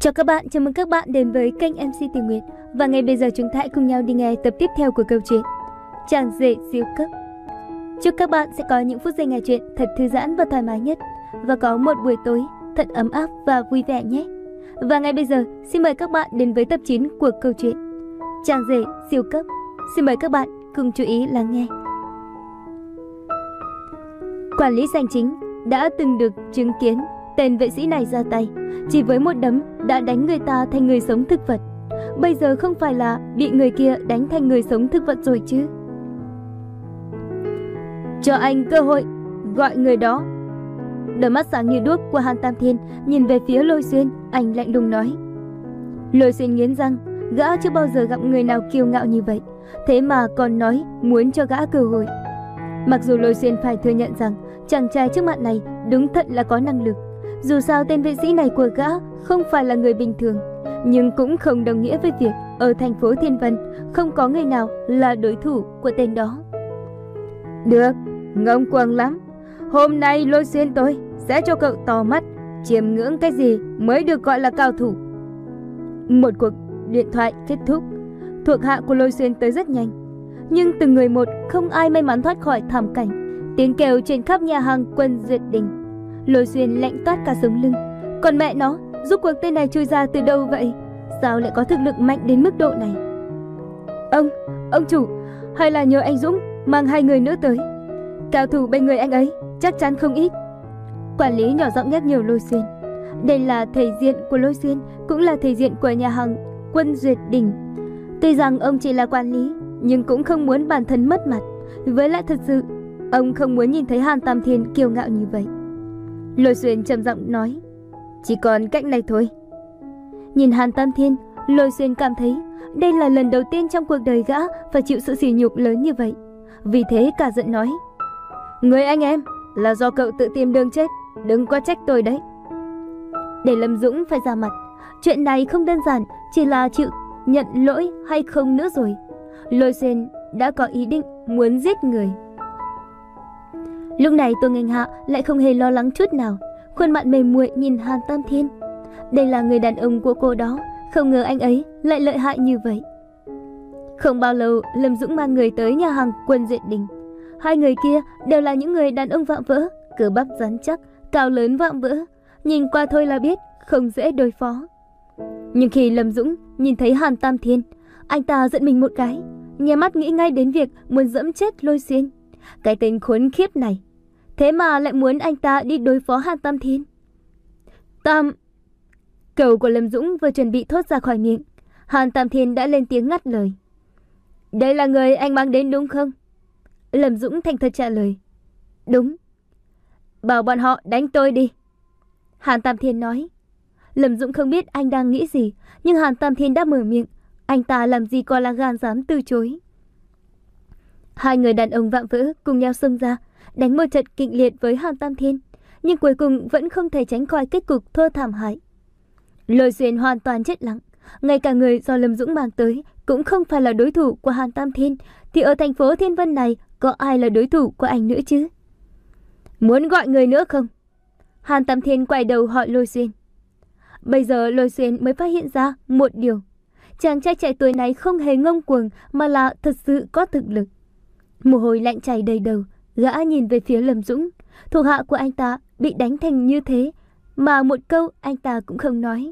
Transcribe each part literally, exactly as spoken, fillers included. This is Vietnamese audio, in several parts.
Chào các bạn, chào mừng các bạn đến với kênh em xê Tình Nguyệt. Và ngay bây giờ chúng ta hãy cùng nhau đi nghe tập tiếp theo của câu chuyện Chàng rể siêu cấp. Chúc các bạn sẽ có những phút giây nghe chuyện thật thư giãn và thoải mái nhất, và có một buổi tối thật ấm áp và vui vẻ nhé. Và ngay bây giờ xin mời các bạn đến với tập chín của câu chuyện Chàng rể siêu cấp. Xin mời các bạn cùng chú ý lắng nghe. Quản lý Sành Chính đã từng được chứng kiến tên vệ sĩ này ra tay, chỉ với một đấm đã đánh người ta thành người sống thực vật. Bây giờ không phải là bị người kia đánh thành người sống thực vật rồi chứ? Cho anh cơ hội, gọi người đó. Đôi mắt sáng như đuốc của Hàn Tam Thiên nhìn về phía Lôi Xuyên, anh lạnh lùng nói. Lôi Xuyên nghiến răng, gã chưa bao giờ gặp người nào kiêu ngạo như vậy, thế mà còn nói muốn cho gã cơ hội. Mặc dù Lôi Xuyên phải thừa nhận rằng chàng trai trước mặt này đúng thật là có năng lực. Dù sao tên vệ sĩ này của gã không phải là người bình thường, nhưng cũng không đồng nghĩa với việc ở thành phố Thiên Vân không có người nào là đối thủ của tên đó. Được, ngông cuồng lắm. Hôm nay Lôi Xuyên tôi sẽ cho cậu tò mắt, chiêm ngưỡng cái gì mới được gọi là cao thủ. Một cuộc điện thoại kết thúc. Thuộc hạ của Lôi Xuyên tới rất nhanh, nhưng từng người một không ai may mắn thoát khỏi thảm cảnh tiếng kêu trên khắp nhà hàng Quân Duyệt Đình. Lôi Xuyên lạnh toát cả sống lưng. Còn mẹ nó, rốt cuộc tên này chui ra từ đâu vậy? Sao lại có thực lực mạnh đến mức độ này? Ông, ông chủ, hay là nhờ anh Dũng mang hai người nữa tới. Cao thủ bên người anh ấy chắc chắn không ít. Quản lý nhỏ giọng nhắc nhở Lôi Xuyên. Đây là thể diện của Lôi Xuyên, cũng là thể diện của nhà hàng Quân Duyệt Đình. Tuy rằng ông chỉ là quản lý, nhưng cũng không muốn bản thân mất mặt. Với lại thật sự, ông không muốn nhìn thấy Hàn Tam Thiên kiêu ngạo như vậy. Lôi Xuyên trầm giọng nói. Chỉ còn cách này thôi. Nhìn Hàn Tam Thiên, Lôi Xuyên cảm thấy đây là lần đầu tiên trong cuộc đời gã phải chịu sự sỉ nhục lớn như vậy. Vì thế cả giận nói. Người anh em, là do cậu tự tìm đường chết, đừng có trách tôi đấy. Để Lâm Dũng phải ra mặt. Chuyện này không đơn giản chỉ là chịu nhận lỗi hay không nữa rồi. Lôi Xuyên đã có ý định muốn giết người. Lúc này Tô Nghênh Hạ lại không hề lo lắng chút nào, khuôn mặt mềm muội nhìn Hàn Tam Thiên. Đây là người đàn ông của cô đó, không ngờ anh ấy lại lợi hại như vậy. Không bao lâu, Lâm Dũng mang người tới nhà hàng Quân Duyệt Đình. Hai người kia đều là những người đàn ông vạm vỡ, cơ bắp rắn chắc, cao lớn vạm vỡ, nhìn qua thôi là biết không dễ đối phó. Nhưng khi Lâm Dũng nhìn thấy Hàn Tam Thiên, anh ta giận mình một cái, nghe mắt nghĩ ngay đến việc muốn dẫm chết Lôi Xuyên. Cái tên khốn khiếp này, thế mà lại muốn anh ta đi đối phó Hàn Tam Thiên. Tam... Câu của Lâm Dũng vừa chuẩn bị thốt ra khỏi miệng, Hàn Tam Thiên đã lên tiếng ngắt lời. Đây là người anh mang đến đúng không? Lâm Dũng thành thật trả lời. Đúng. Bảo bọn họ đánh tôi đi. Hàn Tam Thiên nói. Lâm Dũng không biết anh đang nghĩ gì, nhưng Hàn Tam Thiên đã mở miệng, anh ta làm gì có lá gan dám từ chối. Hai người đàn ông vạm vỡ cùng nhau xông ra, đánh một trận kịch liệt với Hàn Tam Thiên, nhưng cuối cùng vẫn không thể tránh khỏi kết cục thua thảm hại. Lôi Xuyên hoàn toàn chết lặng, ngay cả người do Lâm Dũng mang tới cũng không phải là đối thủ của Hàn Tam Thiên, thì ở thành phố Thiên Vân này có ai là đối thủ của anh nữa chứ? Muốn gọi người nữa không? Hàn Tam Thiên quay đầu hỏi Lôi Xuyên. Bây giờ Lôi Xuyên mới phát hiện ra một điều, chàng trai trẻ tuổi này không hề ngông cuồng mà là thật sự có thực lực. Mồ hôi lạnh chảy đầy đầu, gã nhìn về phía Lâm Dũng. Thuộc hạ của anh ta bị đánh thành như thế mà một câu anh ta cũng không nói.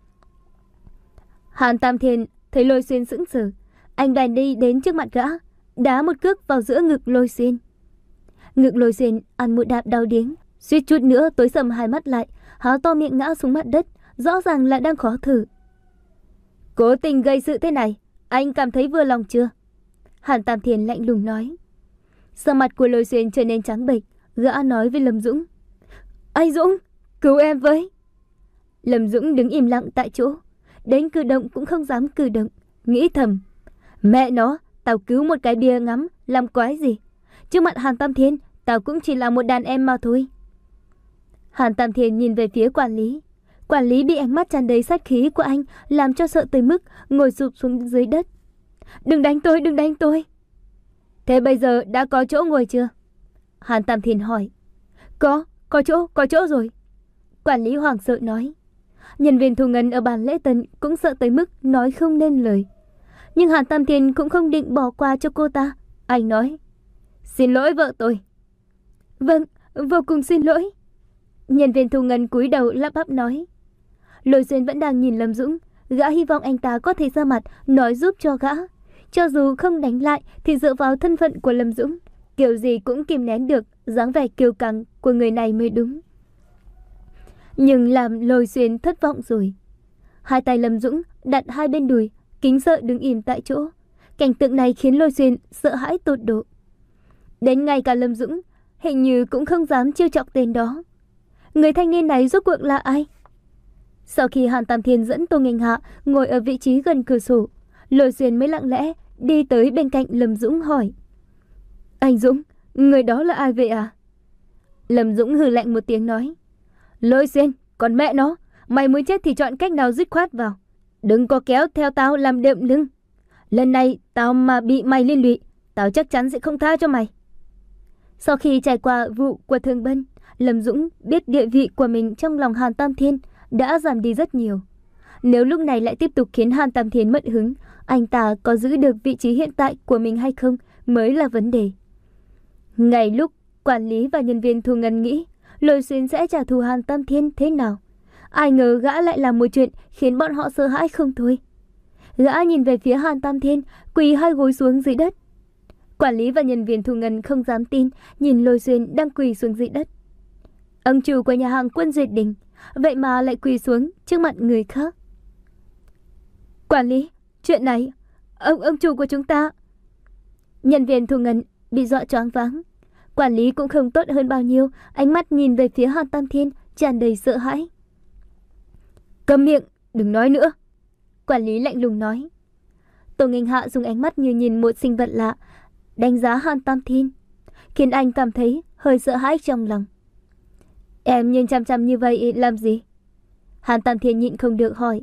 Hàn Tam Thiên thấy Lôi Xuyên sững sờ, anh bèn đi đến trước mặt gã, đá một cước vào giữa ngực Lôi Xuyên. Ngực Lôi Xuyên ăn một đạp đau điếng, suýt chút nữa tối sầm hai mắt lại, há to miệng ngã xuống mặt đất, rõ ràng là đang khó thở. Cố tình gây sự thế này, anh cảm thấy vừa lòng chưa? Hàn Tam Thiên lạnh lùng nói. Sắc mặt của Lôi Xuyên trở nên trắng bệch, gã nói với Lâm Dũng. Anh Dũng, cứu em với. Lâm Dũng đứng im lặng tại chỗ, đến cử động cũng không dám cử động, nghĩ thầm. Mẹ nó, tao cứu một cái bia ngắm, làm quái gì? Trước mặt Hàn Tam Thiên, tao cũng chỉ là một đàn em mà thôi. Hàn Tam Thiên nhìn về phía quản lý. Quản lý bị ánh mắt tràn đầy sát khí của anh làm cho sợ tới mức ngồi sụp xuống dưới đất. Đừng đánh tôi, đừng đánh tôi. Thế bây giờ đã có chỗ ngồi chưa? Hàn Tam Thiên hỏi. Có, có chỗ, có chỗ rồi. Quản lý hoảng sợ nói. Nhân viên thu ngân ở bàn lễ tân cũng sợ tới mức nói không nên lời. Nhưng Hàn Tam Thiên cũng không định bỏ qua cho cô ta. Anh nói, xin lỗi vợ tôi. Vâng, vô cùng xin lỗi. Nhân viên thu ngân cúi đầu lắp bắp nói. Lôi Xuyên vẫn đang nhìn Lâm Dũng. Gã hy vọng anh ta có thể ra mặt nói giúp cho gã. Cho dù không đánh lại thì dựa vào thân phận của Lâm Dũng, kiểu gì cũng kìm nén được dáng vẻ kiêu căng của người này mới đúng. Nhưng làm Lôi Xuyên thất vọng rồi. Hai tay Lâm Dũng đặt hai bên đùi, kính sợ đứng im tại chỗ. Cảnh tượng này khiến Lôi Xuyên sợ hãi tột độ. Đến ngay cả Lâm Dũng hình như cũng không dám trêu chọc tên đó. Người thanh niên này rốt cuộc là ai? Sau khi Hàn Tam Thiên dẫn Tô Nghênh Hạ ngồi ở vị trí gần cửa sổ, Lôi Xuyên mới lặng lẽ đi tới bên cạnh Lâm Dũng hỏi. Anh Dũng, người đó là ai vậy à? Lâm Dũng hừ lạnh một tiếng nói. Lôi Xuyên, còn mẹ nó, mày muốn chết thì chọn cách nào dứt khoát vào. Đừng có kéo theo tao làm đệm lưng. Lần này tao mà bị mày liên lụy, tao chắc chắn sẽ không tha cho mày. Sau khi trải qua vụ của Thương Bân, Lâm Dũng biết địa vị của mình trong lòng Hàn Tam Thiên đã giảm đi rất nhiều. Nếu lúc này lại tiếp tục khiến Hàn Tam Thiên mất hứng, anh ta có giữ được vị trí hiện tại của mình hay không mới là vấn đề. Ngay lúc quản lý và nhân viên thu ngân nghĩ Lôi Xuyên sẽ trả thù Hàn Tam Thiên thế nào, ai ngờ gã lại làm một chuyện khiến bọn họ sợ hãi không thôi. Gã nhìn về phía Hàn Tam Thiên, quỳ hai gối xuống dưới đất. Quản lý và nhân viên thu ngân không dám tin nhìn Lôi Xuyên đang quỳ xuống dưới đất. Ông chủ của nhà hàng Quân Duyệt Đình vậy mà lại quỳ xuống trước mặt người khác. Quản lý, chuyện này, ông ông chủ của chúng ta. Nhân viên thu ngân bị dọa choáng váng. Quản lý cũng không tốt hơn bao nhiêu, ánh mắt nhìn về phía Hàn Tam Thiên tràn đầy sợ hãi. Câm miệng, đừng nói nữa. Quản lý lạnh lùng nói. Tô Nghênh Hạ dùng ánh mắt như nhìn một sinh vật lạ đánh giá Hàn Tam Thiên, khiến anh cảm thấy hơi sợ hãi trong lòng. Em nhìn chăm chăm như vậy làm gì? Hàn Tam Thiên nhịn không được hỏi.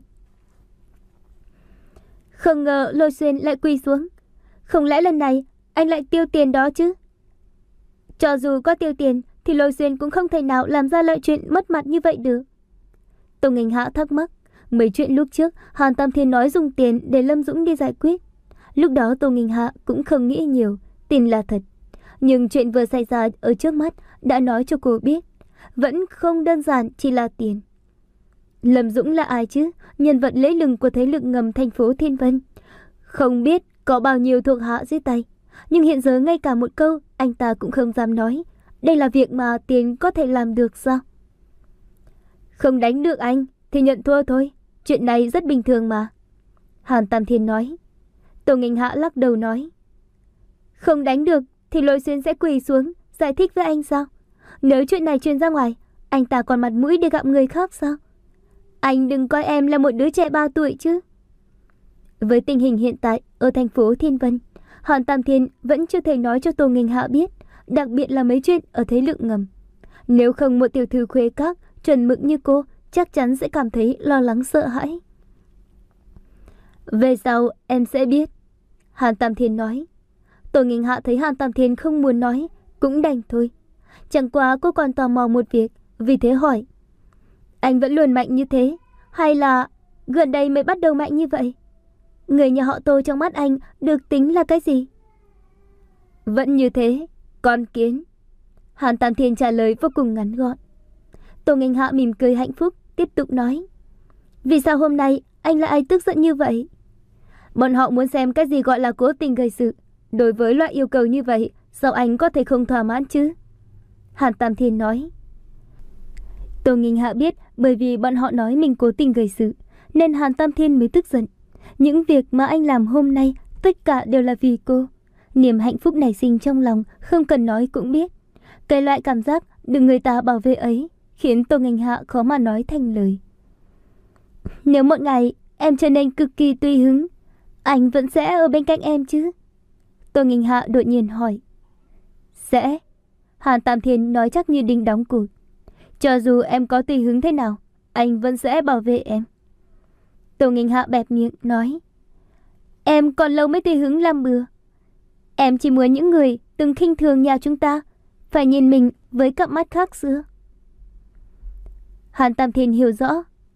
Không ngờ Lôi Xuyên lại quỳ xuống. Không lẽ lần này anh lại tiêu tiền đó chứ? Cho dù có tiêu tiền thì Lôi Xuyên cũng không thể nào làm ra loại chuyện mất mặt như vậy được. Tô Nghênh Hạ thắc mắc. Mấy chuyện lúc trước Hàn Tam Thiên nói dùng tiền để Lâm Dũng đi giải quyết. Lúc đó Tô Nghênh Hạ cũng không nghĩ nhiều, tin là thật. Nhưng chuyện vừa xảy ra ở trước mắt đã nói cho cô biết, vẫn không đơn giản chỉ là tiền. Lâm Dũng là ai chứ? Nhân vật lẫy lừng của thế lực ngầm thành phố Thiên Vân. Không biết có bao nhiêu thuộc hạ dưới tay, nhưng hiện giờ ngay cả một câu anh ta cũng không dám nói. Đây là việc mà tiền có thể làm được sao? Không đánh được anh thì nhận thua thôi. Chuyện này rất bình thường mà. Hàn Tam Thiên nói. Tô Nghênh Hạ lắc đầu nói. Không đánh được thì Lôi Xuyên sẽ quỳ xuống giải thích với anh sao? Nếu chuyện này truyền ra ngoài, anh ta còn mặt mũi để gặp người khác sao? Anh đừng coi em là một đứa trẻ ba tuổi chứ. Với tình hình hiện tại ở thành phố Thiên Vân, Hàn Tam Thiên vẫn chưa thể nói cho Tô Nghênh Hạ biết, đặc biệt là mấy chuyện ở thế lực ngầm. Nếu không một tiểu thư khuê các chuẩn mực như cô chắc chắn sẽ cảm thấy lo lắng sợ hãi. Về sau em sẽ biết, Hàn Tam Thiên nói. Tô Nghênh Hạ thấy Hàn Tam Thiên không muốn nói, cũng đành thôi. Chẳng qua cô còn tò mò một việc, vì thế hỏi. Anh vẫn luôn mạnh như thế, hay là gần đây mới bắt đầu mạnh như vậy? Người nhà họ Tô trong mắt anh được tính là cái gì? Vẫn như thế, con kiến. Hàn Tam Thiên trả lời vô cùng ngắn gọn. Tô Nghênh Hạ mỉm cười hạnh phúc, tiếp tục nói. Vì sao hôm nay anh lại ai tức giận như vậy? Bọn họ muốn xem cái gì gọi là cố tình gây sự. Đối với loại yêu cầu như vậy, sao anh có thể không thỏa mãn chứ? Hàn Tam Thiên nói. Tô Nghênh Hạ biết bởi vì bọn họ nói mình cố tình gây sự, nên Hàn Tam Thiên mới tức giận. Những việc mà anh làm hôm nay, tất cả đều là vì cô. Niềm hạnh phúc nảy sinh trong lòng, không cần nói cũng biết. Cái loại cảm giác được người ta bảo vệ ấy, khiến Tô Nghênh Hạ khó mà nói thành lời. Nếu một ngày em trở nên cực kỳ tùy hứng, anh vẫn sẽ ở bên cạnh em chứ? Tô Nghênh Hạ đột nhiên hỏi. Sẽ. Hàn Tam Thiên nói chắc như đinh đóng cột. Cho dù em có tùy hứng thế nào, anh vẫn sẽ bảo vệ em. Tô Nghênh Hạ bẹp miệng nói. Em còn lâu mới tùy hứng làm bừa. Em chỉ muốn những người từng khinh thường nhà chúng ta phải nhìn mình với cặp mắt khác xưa. Hàn Tam Thiên hiểu rõ,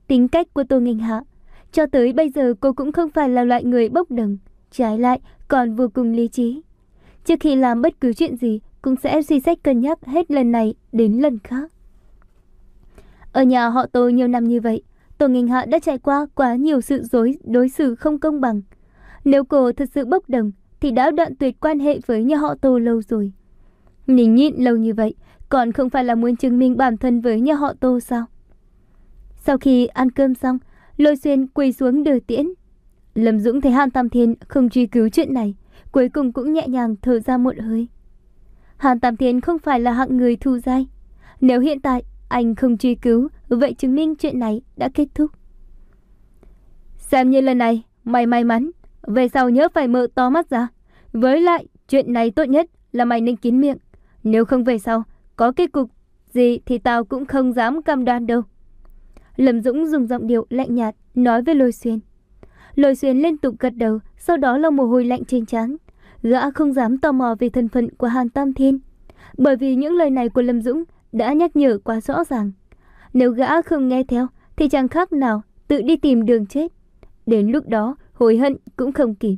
tính cách của Tô Nghênh Hạ. Cho tới bây giờ cô cũng không phải là loại người bốc đồng, trái lại còn vô cùng lý trí. Trước khi làm bất cứ chuyện gì cũng sẽ suy xét cân nhắc hết lần này đến lần khác. Ở nhà họ Tô nhiều năm như vậy, Tô Nghênh Hạ đã trải qua quá nhiều sự dối đối xử không công bằng. Nếu cô thật sự bốc đồng thì đã đoạn tuyệt quan hệ với nhà họ Tô lâu rồi. Nín nhịn lâu như vậy còn không phải là muốn chứng minh bản thân với nhà họ Tô sao? Sau khi ăn cơm xong, Lôi Xuyên quỳ xuống đưa tiễn. Lâm Dũng thấy Hàn Tam Thiên không truy cứu chuyện này, cuối cùng cũng nhẹ nhàng thở ra một hơi. Hàn Tam Thiên không phải là hạng người thù dai. Nếu hiện tại anh không truy cứu, vậy chứng minh chuyện này đã kết thúc. Xem như lần này mày may mắn, về sau nhớ phải mở to mắt ra. Với lại chuyện này tốt nhất là mày nên kín miệng. Nếu không về sau có kết cục gì thì tao cũng không dám cam đoan đâu. Lâm Dũng dùng giọng điệu lạnh nhạt nói với Lôi Xuyên. Lôi Xuyên liên tục gật đầu, sau đó là mồ hôi lạnh trên trán. Gã không dám tò mò về thân phận của Hàn Tam Thiên, bởi vì những lời này của Lâm Dũng đã nhắc nhở quá rõ ràng. Nếu gã không nghe theo thì chẳng khác nào tự đi tìm đường chết. Đến lúc đó hối hận cũng không kịp.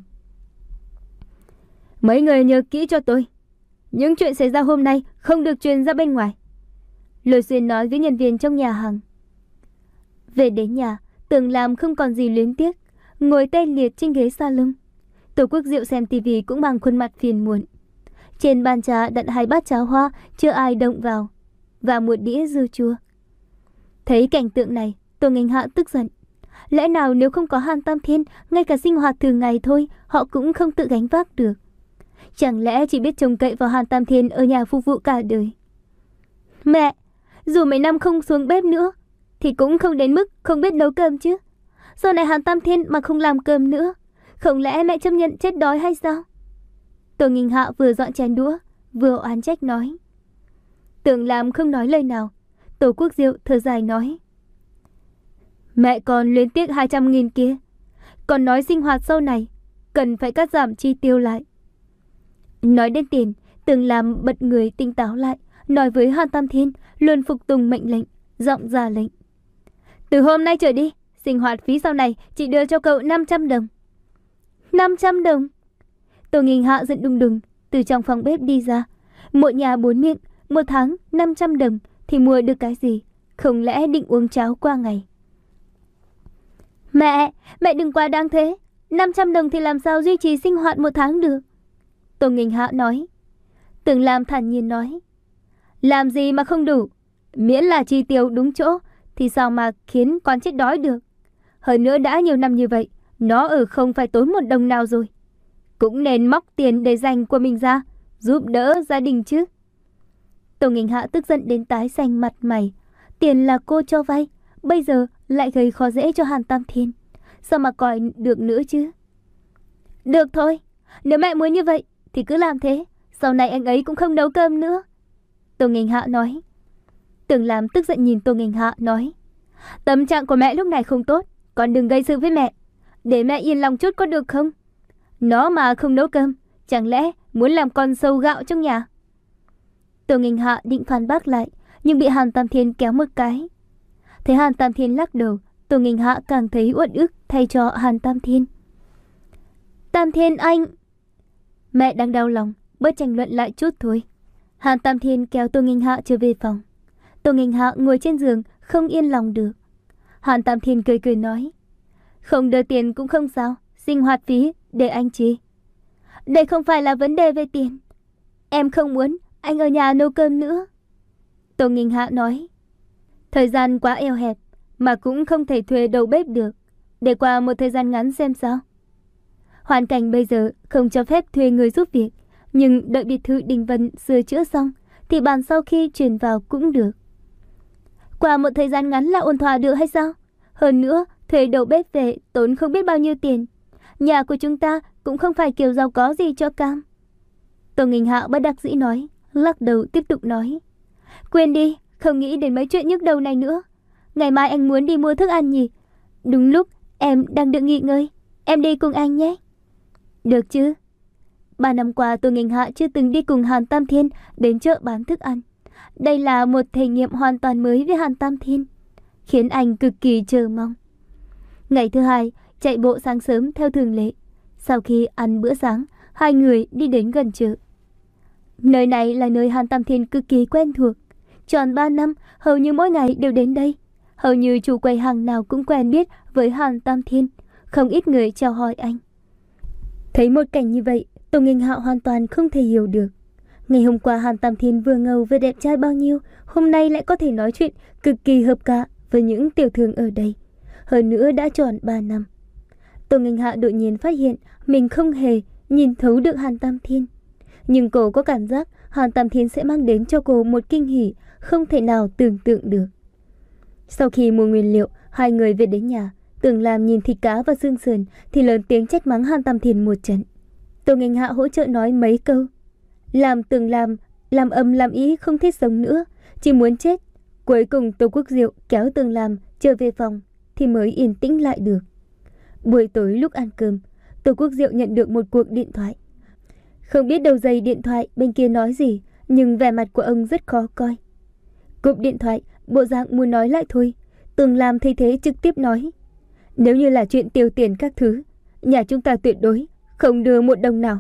Mấy người nhớ kỹ cho tôi, những chuyện xảy ra hôm nay không được truyền ra bên ngoài. Lôi Xuyên nói với nhân viên trong nhà hàng. Về đến nhà, Tưởng Lam không còn gì luyến tiếc, ngồi tê liệt trên ghế salon. Tổ Quốc Diệu xem tivi cũng bằng khuôn mặt phiền muộn. Trên bàn trà đặt hai bát cháo hoa chưa ai động vào và một đĩa dưa chua. Thấy cảnh tượng này, Tô Nghênh Hạ tức giận. Lẽ nào nếu không có Hàn Tam Thiên, ngay cả sinh hoạt thường ngày thôi họ cũng không tự gánh vác được? Chẳng lẽ chỉ biết trông cậy vào Hàn Tam Thiên ở nhà phục vụ cả đời? Mẹ, dù mấy năm không xuống bếp nữa thì cũng không đến mức không biết nấu cơm chứ. Sau này Hàn Tam Thiên mà không làm cơm nữa, không lẽ mẹ chấp nhận chết đói hay sao? Tô Nghênh Hạ vừa dọn chén đũa vừa oán trách nói. Tưởng Lam không nói lời nào. Tổ Quốc Diệu thở dài nói. Mẹ còn luyến tiếc hai trăm nghìn kia, còn nói sinh hoạt sau này cần phải cắt giảm chi tiêu lại. Nói đến tiền, Tưởng Lam bật người tỉnh táo lại, nói với Hàn Tam Thiên luôn phục tùng mệnh lệnh, giọng ra lệnh. Từ hôm nay trở đi, sinh hoạt phí sau này chị đưa cho cậu năm trăm đồng. năm trăm đồng? Tô Nghênh Hạ giận đùng đùng từ trong phòng bếp đi ra. Một nhà bốn miệng, một tháng năm trăm đồng thì mua được cái gì? Không lẽ định uống cháo qua ngày? Mẹ, mẹ đừng quá đáng thế. năm trăm đồng thì làm sao duy trì sinh hoạt một tháng được? Tô Nghênh Hạ nói. Tưởng Lam thản nhiên nói. Làm gì mà không đủ? Miễn là chi tiêu đúng chỗ thì sao mà khiến con chết đói được? Hơn nữa đã nhiều năm như vậy, nó ở không phải tốn một đồng nào rồi. Cũng nên móc tiền để dành của mình ra, giúp đỡ gia đình chứ. Tô Nghênh Hạ tức giận đến tái xanh mặt mày. Tiền là cô cho vay, bây giờ lại gây khó dễ cho Hàn Tam Thiên. Sao mà coi được nữa chứ? Được thôi, nếu mẹ muốn như vậy thì cứ làm thế. Sau này anh ấy cũng không nấu cơm nữa. Tô Nghênh Hạ nói. Tưởng Lam tức giận nhìn Tô Nghênh Hạ nói. Tâm trạng của mẹ lúc này không tốt, con đừng gây sự với mẹ. Để mẹ yên lòng chút có được không? Nó mà không nấu cơm, chẳng lẽ muốn làm con sâu gạo trong nhà? Tô Nghênh Hạ định phản bác lại, nhưng bị Hàn Tam Thiên kéo một cái. Thấy Hàn Tam Thiên lắc đầu, Tô Nghênh Hạ càng thấy uất ức thay cho Hàn Tam Thiên. Tam Thiên anh... Mẹ đang đau lòng, bớt tranh luận lại chút thôi. Hàn Tam Thiên kéo Tô Nghênh Hạ trở về phòng. Tô Nghênh Hạ ngồi trên giường không yên lòng được. Hàn Tam Thiên cười cười nói. Không đưa tiền cũng không sao, sinh hoạt phí để anh chi. Đây không phải là vấn đề về tiền. Em không muốn anh ở nhà nấu cơm nữa. Tô Nghênh Hạ nói. Thời gian quá eo hẹp mà cũng không thể thuê đầu bếp được. Để qua một thời gian ngắn xem sao. Hoàn cảnh bây giờ không cho phép thuê người giúp việc, nhưng đợi biệt thự Đình Vân sửa chữa xong thì bàn sau khi chuyển vào cũng được. Qua một thời gian ngắn là ổn thỏa được hay sao? Hơn nữa, thuê đầu bếp về tốn không biết bao nhiêu tiền. Nhà của chúng ta cũng không phải kiểu giàu có gì cho cam. Tô Nghênh Hạ bất đắc dĩ nói, lắc đầu tiếp tục nói. Quên đi, không nghĩ đến mấy chuyện nhức đầu này nữa. Ngày mai anh muốn đi mua thức ăn nhỉ? Đúng lúc em đang được nghỉ ngơi, em đi cùng anh nhé. Được chứ? Ba năm qua Tô Nghênh Hạ chưa từng đi cùng Hàn Tam Thiên đến chợ bán thức ăn. Đây là một thể nghiệm hoàn toàn mới với Hàn Tam Thiên. khiến anh cực kỳ chờ mong. Ngày thứ hai, chạy bộ sáng sớm theo thường lệ. Sau khi ăn bữa sáng, hai người đi đến gần chợ. Nơi này là nơi Hàn Tam Thiên cực kỳ quen thuộc. Tròn ba năm, hầu như mỗi ngày đều đến đây. Hầu như chủ quầy hàng nào cũng quen biết với Hàn Tam Thiên. Không ít người chào hỏi anh. Thấy một cảnh như vậy, Tô Nghênh Hạo hoàn toàn không thể hiểu được. Ngày hôm qua Hàn Tam Thiên vừa ngầu vừa đẹp trai bao nhiêu, hôm nay lại có thể nói chuyện cực kỳ hợp cả với những tiểu thương ở đây. Hơn nữa đã tròn ba năm. Tô Nghênh Hạ đột nhiên phát hiện mình không hề nhìn thấu được Hàn Tam Thiên. Nhưng cô có cảm giác Hàn Tam Thiên sẽ mang đến cho cô một kinh hỉ không thể nào tưởng tượng được. Sau khi mua nguyên liệu, hai người về đến nhà. Tưởng Làm nhìn thịt cá và xương sườn thì lớn tiếng trách mắng Hàn Tam Thiên một trận. Tô Nghênh Hạ hỗ trợ nói mấy câu. Làm Tưởng Làm làm ầm làm ý không thích sống nữa, chỉ muốn chết. Cuối cùng Tô Quốc Diệu kéo Tưởng Làm trở về phòng thì mới yên tĩnh lại được. Buổi tối lúc ăn cơm, Tô Quốc Diệu nhận được một cuộc điện thoại. Không biết đầu dây điện thoại bên kia nói gì, nhưng vẻ mặt của ông rất khó coi. Cúp điện thoại, bộ dạng muốn nói lại thôi. Tưởng Làm thấy thế trực tiếp nói. Nếu như là chuyện tiêu tiền các thứ, nhà chúng ta tuyệt đối không đưa một đồng nào.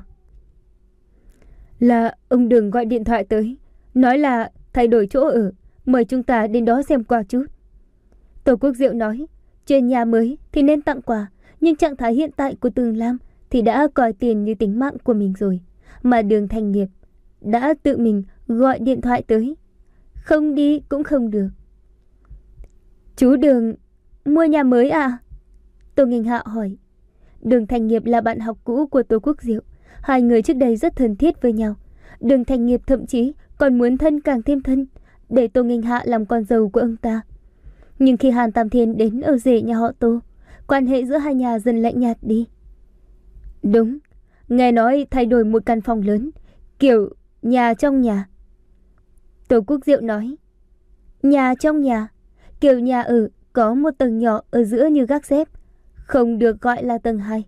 Là ông Đường gọi điện thoại tới, nói là thay đổi chỗ ở, mời chúng ta đến đó xem qua chút. Tô Quốc Diệu nói, chuyện nhà mới thì nên tặng quà, nhưng trạng thái hiện tại của Tưởng Lam thì đã coi tiền như tính mạng của mình rồi. Mà Đường Thành Nghiệp đã tự mình gọi điện thoại tới, không đi cũng không được. Chú Đường mua nhà mới à? Tô Nghênh Hạ hỏi. Đường Thành Nghiệp là bạn học cũ của Tô Quốc Diệu. Hai người trước đây rất thân thiết với nhau. Đường Thành Nghiệp thậm chí còn muốn thân càng thêm thân, để Tô Nghênh Hạ làm con dâu của ông ta. Nhưng khi Hàn Tam Thiên đến ở rể nhà họ Tô, quan hệ giữa hai nhà dần lạnh nhạt đi. Đúng, nghe nói thay đổi một căn phòng lớn, kiểu nhà trong nhà. Tô Quốc Diệu nói. Nhà trong nhà, kiểu nhà ở có một tầng nhỏ ở giữa như gác xếp, không được gọi là tầng hai.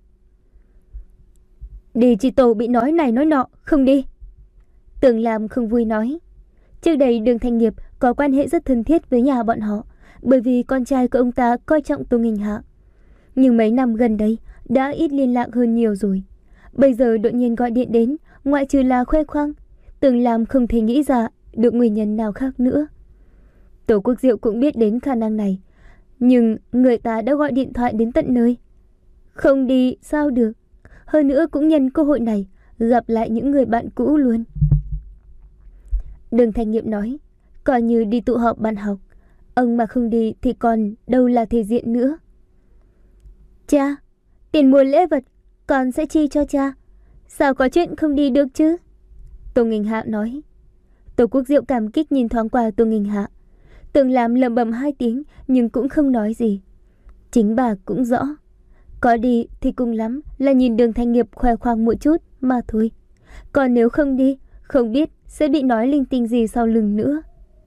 Đi chị Tổ bị nói này nói nọ, không đi. Tưởng Làm không vui nói. Trước đây Đường Thành Nghiệp có quan hệ rất thân thiết với nhà bọn họ, bởi vì con trai của ông ta coi trọng Tô Nghênh Hạ. Nhưng mấy năm gần đây đã ít liên lạc hơn nhiều rồi. Bây giờ đột nhiên gọi điện đến, ngoại trừ là khoe khoang, Tưởng Làm không thể nghĩ ra được nguyên nhân nào khác nữa. Tô Quốc Diệu cũng biết đến khả năng này, nhưng người ta đã gọi điện thoại đến tận nơi. Không đi sao được. Hơn nữa cũng nhân cơ hội này gặp lại những người bạn cũ luôn. Đường Thành Nghiệp nói, coi như đi tụ họp bạn học, ông mà không đi thì còn đâu là thể diện nữa. Cha, tiền mua lễ vật con sẽ chi cho cha, sao có chuyện không đi được chứ? Tô Nghênh Hạ nói. Tô Quốc Diệu cảm kích nhìn thoáng qua Tô Nghênh Hạ. Tưởng Làm lẩm bẩm hai tiếng nhưng cũng không nói gì. Chính bà cũng rõ, có đi thì cùng lắm là nhìn Đường Thành Nghiệp khoe khoang một chút mà thôi. Còn nếu không đi, không biết sẽ bị nói linh tinh gì sau lưng nữa.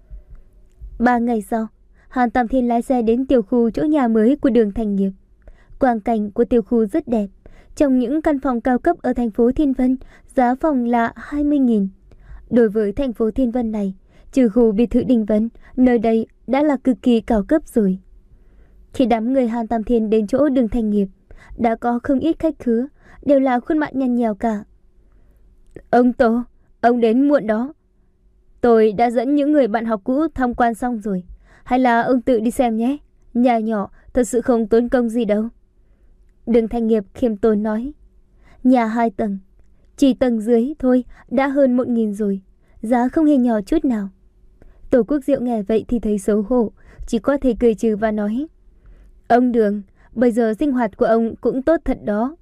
Ba ngày sau, Hàn Tam Thiên lái xe đến tiểu khu chỗ nhà mới của Đường Thành Nghiệp. Quang cảnh của tiểu khu rất đẹp. Trong những căn phòng cao cấp ở thành phố Thiên Vân, giá phòng là hai mươi nghìn. Đối với thành phố Thiên Vân này, trừ khu biệt thự Đình Vân, nơi đây đã là cực kỳ cao cấp rồi. Khi đám người Hàn Tam Thiên đến chỗ Đường Thành Nghiệp, đã có không ít khách khứa, đều là khuôn mặt nhăn nhèo cả. Ông Tô, ông đến muộn đó. Tôi đã dẫn những người bạn học cũ tham quan xong rồi. Hay là ông tự đi xem nhé. Nhà nhỏ thật sự không tốn công gì đâu. Đường Thành Nghiệp khiêm tốn nói. Nhà hai tầng, chỉ tầng dưới thôi đã hơn một nghìn rồi. Giá không hề nhỏ chút nào. Tổ Quốc Diệu nghe vậy thì thấy xấu hổ, chỉ có thể cười trừ và nói. Ông Đường, bây giờ sinh hoạt của ông cũng tốt thật đó.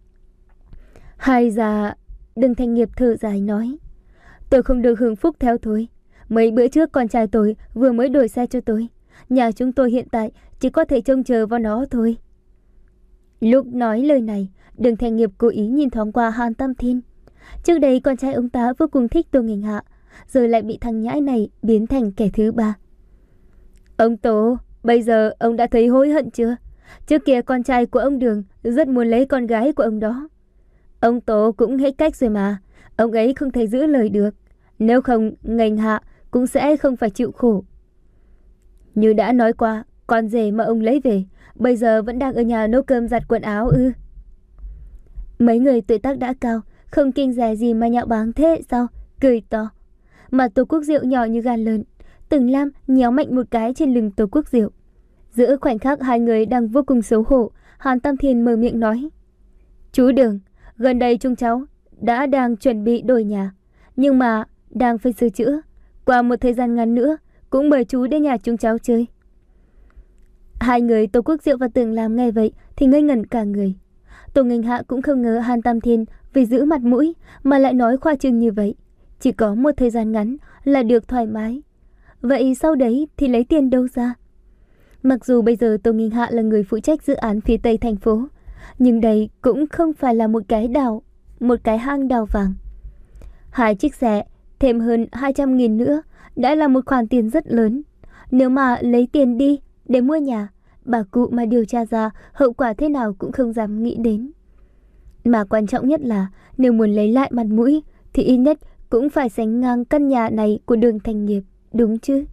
Hai già, Đường Thành Nghiệp thở dài nói. Tôi không được hưởng phúc theo thôi. Mấy bữa trước con trai tôi vừa mới đổi xe cho tôi. Nhà chúng tôi hiện tại chỉ có thể trông chờ vào nó thôi. Lúc nói lời này, Đường Thành Nghiệp cố ý nhìn thoáng qua Hàn Tam Thiên. Trước đây con trai ông ta vô cùng thích Tô Nghênh Hạ, giờ lại bị thằng nhãi này biến thành kẻ thứ ba. Ông Tố, bây giờ ông đã thấy hối hận chưa? Trước kia con trai của ông Đường rất muốn lấy con gái của ông đó. Ông Tố cũng hết cách rồi mà, ông ấy không thể giữ lời được. Nếu không, Nghênh Hạ cũng sẽ không phải chịu khổ. Như đã nói qua, Con rể mà ông lấy về bây giờ vẫn đang ở nhà nấu cơm giặt quần áo ư? Mấy người tuổi tác đã cao, không kiêng dè gì mà nhạo báng thế sao? Cười to. Mà Tô Quốc Diệu nhỏ như gan lợn. Từng Lam nhéo mạnh một cái trên lưng Tô Quốc Diệu. Giữa khoảnh khắc hai người đang vô cùng xấu hổ, Hàn Tam Thiên mở miệng nói: Chú Đường, gần đây chúng cháu đã đang chuẩn bị đổi nhà, nhưng mà đang phải sửa chữa. Qua một thời gian ngắn nữa cũng mời chú đến nhà chúng cháu chơi. Hai người Tô Quốc Diệu và Tưởng Lam nghe vậy thì ngây ngẩn cả người. Tô Nghênh Hạ cũng không ngờ Hàn Tam Thiên vì giữ mặt mũi mà lại nói khoa trương như vậy. Chỉ có một thời gian ngắn là được thoải mái. Vậy sau đấy thì lấy tiền đâu ra? Mặc dù bây giờ Tô Nghênh Hạ là người phụ trách dự án phía tây thành phố, nhưng đây cũng không phải là một cái đảo, một cái hang đào vàng. Hai chiếc xe thêm hơn hai trăm nghìn nữa đã là một khoản tiền rất lớn. Nếu mà lấy tiền đi để mua nhà, bà cụ mà điều tra ra hậu quả thế nào cũng không dám nghĩ đến. Mà quan trọng nhất là nếu muốn lấy lại mặt mũi thì ít nhất cũng phải sánh ngang căn nhà này của Đường Thành Nghiệp, đúng chứ?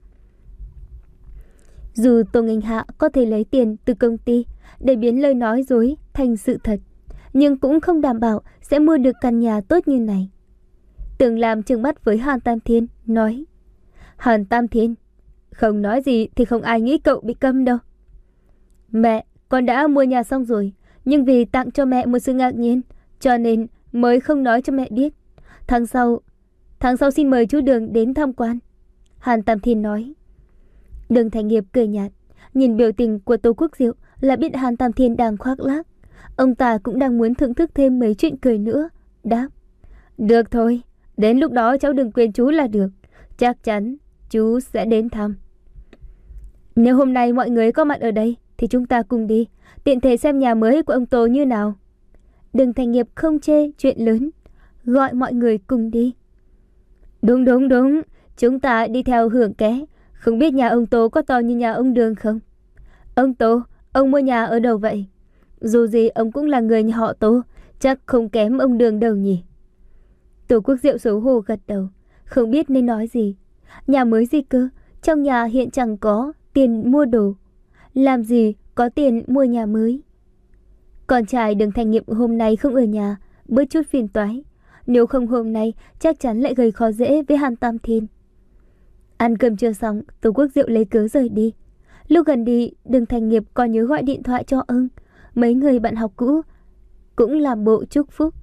Dù Tô Nghênh Hạ có thể lấy tiền từ công ty để biến lời nói dối thành sự thật, nhưng cũng không đảm bảo sẽ mua được căn nhà tốt như này. Tưởng Lam trừng mắt với Hàn Tam Thiên, nói: Hàn Tam Thiên, không nói gì thì không ai nghĩ cậu bị câm đâu. Mẹ, con đã mua nhà xong rồi, nhưng vì tặng cho mẹ một sự ngạc nhiên, cho nên mới không nói cho mẹ biết. Tháng sau, tháng sau xin mời chú Đường đến tham quan. Hàn Tam Thiên nói. Đường Thành Nghiệp cười nhạt, nhìn biểu tình của Tô Quốc Diệu là biết Hàn Tam Thiên đang khoác lác. Ông ta cũng đang muốn thưởng thức thêm mấy chuyện cười nữa, đáp: Được thôi, đến lúc đó cháu đừng quên chú là được. Chắc chắn chú sẽ đến thăm. Nếu hôm nay mọi người có mặt ở đây thì chúng ta cùng đi, tiện thể xem nhà mới của ông Tô như nào. Đường Thành Nghiệp không chê chuyện lớn, gọi mọi người cùng đi. Đúng đúng đúng, chúng ta đi theo hưởng ké. Không biết nhà ông Tô có to như nhà ông Đường không? Ông Tô, ông mua nhà ở đâu vậy? Dù gì ông cũng là người nhà họ Tô, chắc không kém ông Đường đâu nhỉ? Tô Quốc Diệu xấu hổ gật đầu, không biết nên nói gì. Nhà mới gì cơ? Trong nhà hiện chẳng có tiền mua đồ, làm gì có tiền mua nhà mới. Con trai Đường Thành Nghiệp hôm nay không ở nhà, bớt chút phiền toái. Nếu không hôm nay chắc chắn lại gây khó dễ với Hàn Tam Thiên. Ăn cơm chưa xong, Tô Quốc Diệu lấy cớ rời đi. Lúc gần đi, Đường Thành Nghiệp còn nhớ gọi điện thoại cho ông. Mấy người bạn học cũ cũng làm bộ chúc phúc.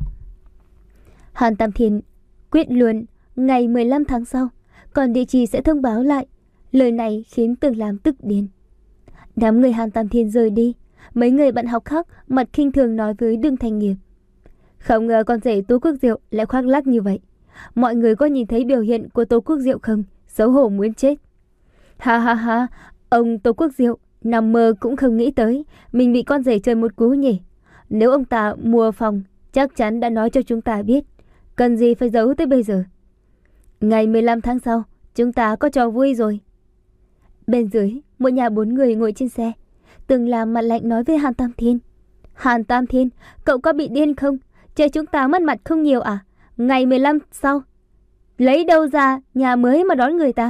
Hàn Tam Thiên quyết luôn ngày mười lăm tháng sau, còn địa chỉ sẽ thông báo lại. Lời này khiến Tưởng Lam tức điên. Đám người Hàn Tam Thiên rời đi. Mấy người bạn học khác mặt khinh thường nói với Đường Thành Nghiệp: Không ngờ con rể Tô Quốc Diệu lại khoác lác như vậy. Mọi người có nhìn thấy biểu hiện của Tô Quốc Diệu không? Xấu hổ muốn chết. Ha ha ha, ông Tô Quốc Diệu nằm mơ cũng không nghĩ tới mình bị con rể chơi một cú nhỉ. Nếu ông ta mua phòng chắc chắn đã nói cho chúng ta biết, cần gì phải giấu tới bây giờ. Ngày mười lăm tháng sau chúng ta có trò vui rồi. Bên dưới, một nhà bốn người ngồi trên xe. Tưởng Lam mặt lạnh nói với Hàn Tam Thiên: Hàn Tam Thiên, cậu có bị điên không? Chơi chúng ta mất mặt không nhiều à? Ngày mười lăm sau lấy đâu ra nhà mới mà đón người ta?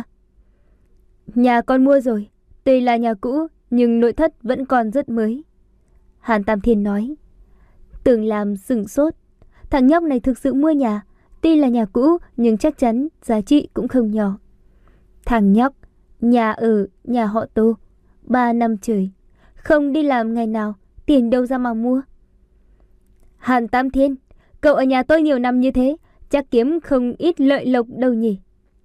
Nhà con mua rồi, tuy là nhà cũ nhưng nội thất vẫn còn rất mới. Hàn Tam Thiên nói. Tưởng Lam sửng sốt. Thằng nhóc này thực sự mua nhà, tuy là nhà cũ nhưng chắc chắn giá trị cũng không nhỏ. Thằng nhóc, nhà ở nhà họ Tô, ba năm trời, không đi làm ngày nào, tiền đâu ra mà mua? Hàn Tam Thiên, cậu ở nhà tôi nhiều năm như thế, chắc kiếm không ít lợi lộc đâu nhỉ?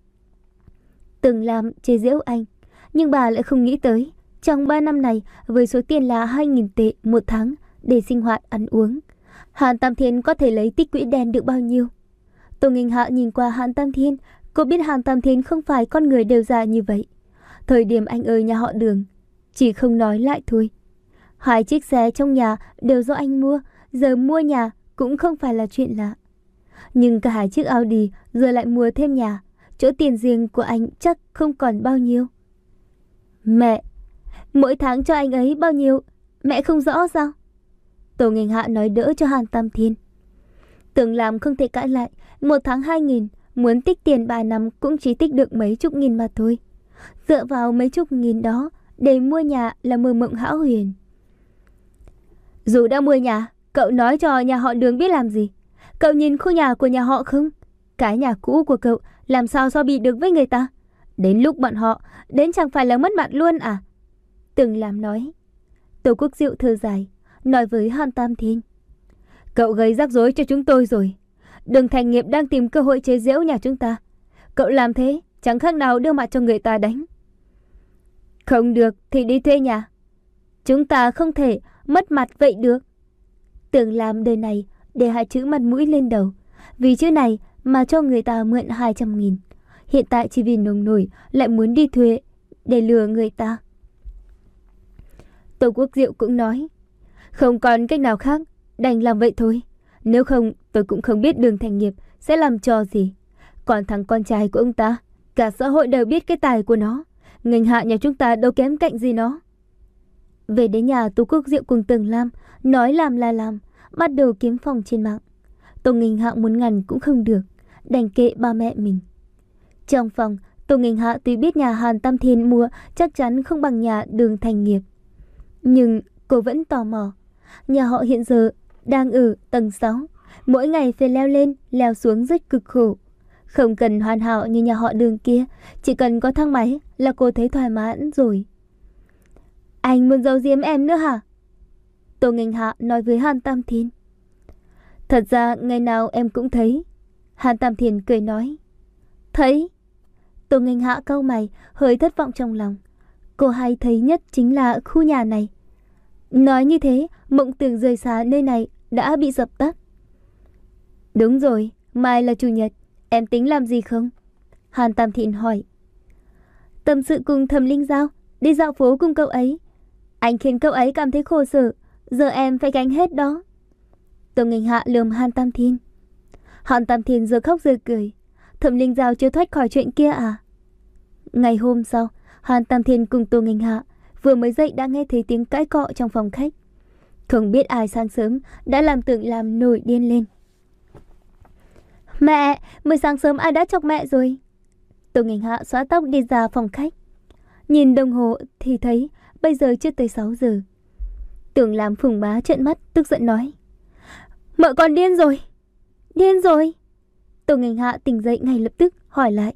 Tưởng Lam chế giễu anh, nhưng bà lại không nghĩ tới trong ba năm này với số tiền là hai nghìn tệ một tháng để sinh hoạt ăn uống, Hàn Tam Thiên có thể lấy tích quỹ đen được bao nhiêu? Tô Nghênh Hạ nhìn qua Hàn Tam Thiên, cô biết Hàn Tam Thiên không phải con người đều già như vậy. Thời điểm anh ở nhà họ Đường, chỉ không nói lại thôi. Hai chiếc xe trong nhà đều do anh mua, giờ mua nhà cũng không phải là chuyện lạ. Nhưng cả hai chiếc Audi giờ lại mua thêm nhà, chỗ tiền riêng của anh chắc không còn bao nhiêu. Mẹ, mỗi tháng cho anh ấy bao nhiêu, mẹ không rõ sao? Tô Nghênh Hạ nói đỡ cho Hàn Tam Thiên. Tưởng Lam không thể cãi lại, một tháng hai nghìn, muốn tích tiền ba năm cũng chỉ tích được mấy chục nghìn mà thôi. Dựa vào mấy chục nghìn đó để mua nhà là mơ mộng hão huyền. Dù đã mua nhà, cậu nói cho nhà họ Đường biết làm gì? Cậu nhìn khu nhà của nhà họ không? Cái nhà cũ của cậu làm sao so bì được với người ta? Đến lúc bọn họ đến chẳng phải là mất mặt luôn à? Từng làm nói. Tô Quốc Diệu thở dài, nói với Hàn Tam Thiên. Cậu gây rắc rối cho chúng tôi rồi. Đường Thành Nghiệp đang tìm cơ hội chế giễu nhà chúng ta. Cậu làm thế chẳng khác nào đưa mặt cho người ta đánh. Không được thì đi thuê nhà. Chúng ta không thể mất mặt vậy được. Tưởng làm đời này để hai chữ mặt mũi lên đầu. Vì chữ này mà cho người ta mượn hai trăm nghìn. Hiện tại chỉ vì nông nổi lại muốn đi thuê để lừa người ta. Tô Quốc Diệu cũng nói. Không còn cách nào khác, đành làm vậy thôi. Nếu không tôi cũng không biết Đường Thành Nghiệp sẽ làm trò gì. Còn thằng con trai của ông ta, cả xã hội đều biết cái tài của nó. Ngành hạ nhà chúng ta đâu kém cạnh gì nó. Về đến nhà, Tô Quốc Diệu cùng Tường Lam nói làm là làm, bắt đầu kiếm phòng trên mạng. Tô Nghinh Hạ muốn ngăn cũng không được, đành kệ ba mẹ mình. Trong phòng, Tô Nghinh Hạ tuy biết nhà Hàn Tam Thiên mua chắc chắn không bằng nhà Đường Thành Nghiệp, nhưng cô vẫn tò mò. Nhà họ hiện giờ đang ở tầng sáu, mỗi ngày phải leo lên leo xuống rất cực khổ. Không cần hoàn hảo như nhà họ Đường kia, chỉ cần có thang máy là cô thấy thoải mái rồi. Anh muốn giấu giếm em nữa hả? Tô Nghinh Hạ nói với Hàn Tam Thiên. Thật ra ngày nào em cũng thấy. Hàn Tam Thiên cười nói. Thấy? Tô Nghinh Hạ cau mày, hơi thất vọng trong lòng. Cô hay thấy nhất chính là khu nhà này. Nói như thế, mộng tưởng rời xa nơi này đã bị dập tắt. Đúng rồi, mai là chủ nhật, em tính làm gì không? Hàn Tam Thiên hỏi. Tâm sự cùng Thẩm Linh Giao, đi dạo phố cùng cậu ấy. Anh khiến cậu ấy cảm thấy khổ sở, giờ em phải gánh hết đó. Tô Nghinh Hạ lườm Hàn Tam Thiên. Hàn Tam Thiên giờ khóc giờ cười. Thẩm Linh Giao chưa thoát khỏi chuyện kia à? Ngày hôm sau, Hàn Tam Thiên cùng Tô Nghinh Hạ vừa mới dậy đã nghe thấy tiếng cãi cọ trong phòng khách. Không biết ai sáng sớm đã làm Tưởng Lam nổi điên lên. Mẹ, mới sáng sớm ai đã chọc mẹ rồi? Tô Nghinh Hạ xóa tóc đi ra phòng khách. Nhìn đồng hồ thì thấy bây giờ chưa tới sáu giờ. Tưởng Lam phùng bá trợn mắt tức giận nói. Mợ con điên rồi. Điên rồi. Tô Nghinh Hạ tỉnh dậy ngay lập tức hỏi lại.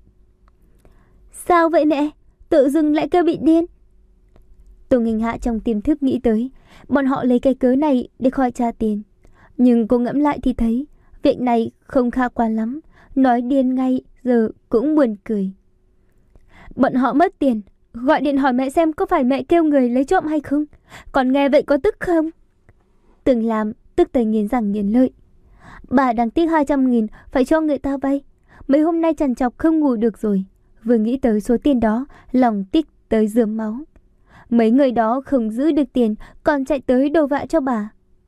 Sao vậy mẹ? Tự dưng lại kêu bị điên. Tô Nghinh Hạ trong tiềm thức nghĩ tới bọn họ lấy cái cớ này để khỏi trả tiền. Nhưng cô ngẫm lại thì thấy việc này không khả quan lắm. Nói điên ngay giờ cũng buồn cười. Bọn họ mất tiền, gọi điện hỏi mẹ xem có phải mẹ kêu người lấy trộm hay không. Còn nghe vậy có tức không? Tưởng làm tức tới nghiến răng nghiến lợi. Bà đang tiếc hai trăm nghìn phải cho người ta vay. Mấy hôm nay trằn trọc không ngủ được rồi. Vừa nghĩ tới số tiền đó, lòng tích tới rướm máu. Mấy người đó không giữ được tiền còn chạy tới đổ vạ cho bà.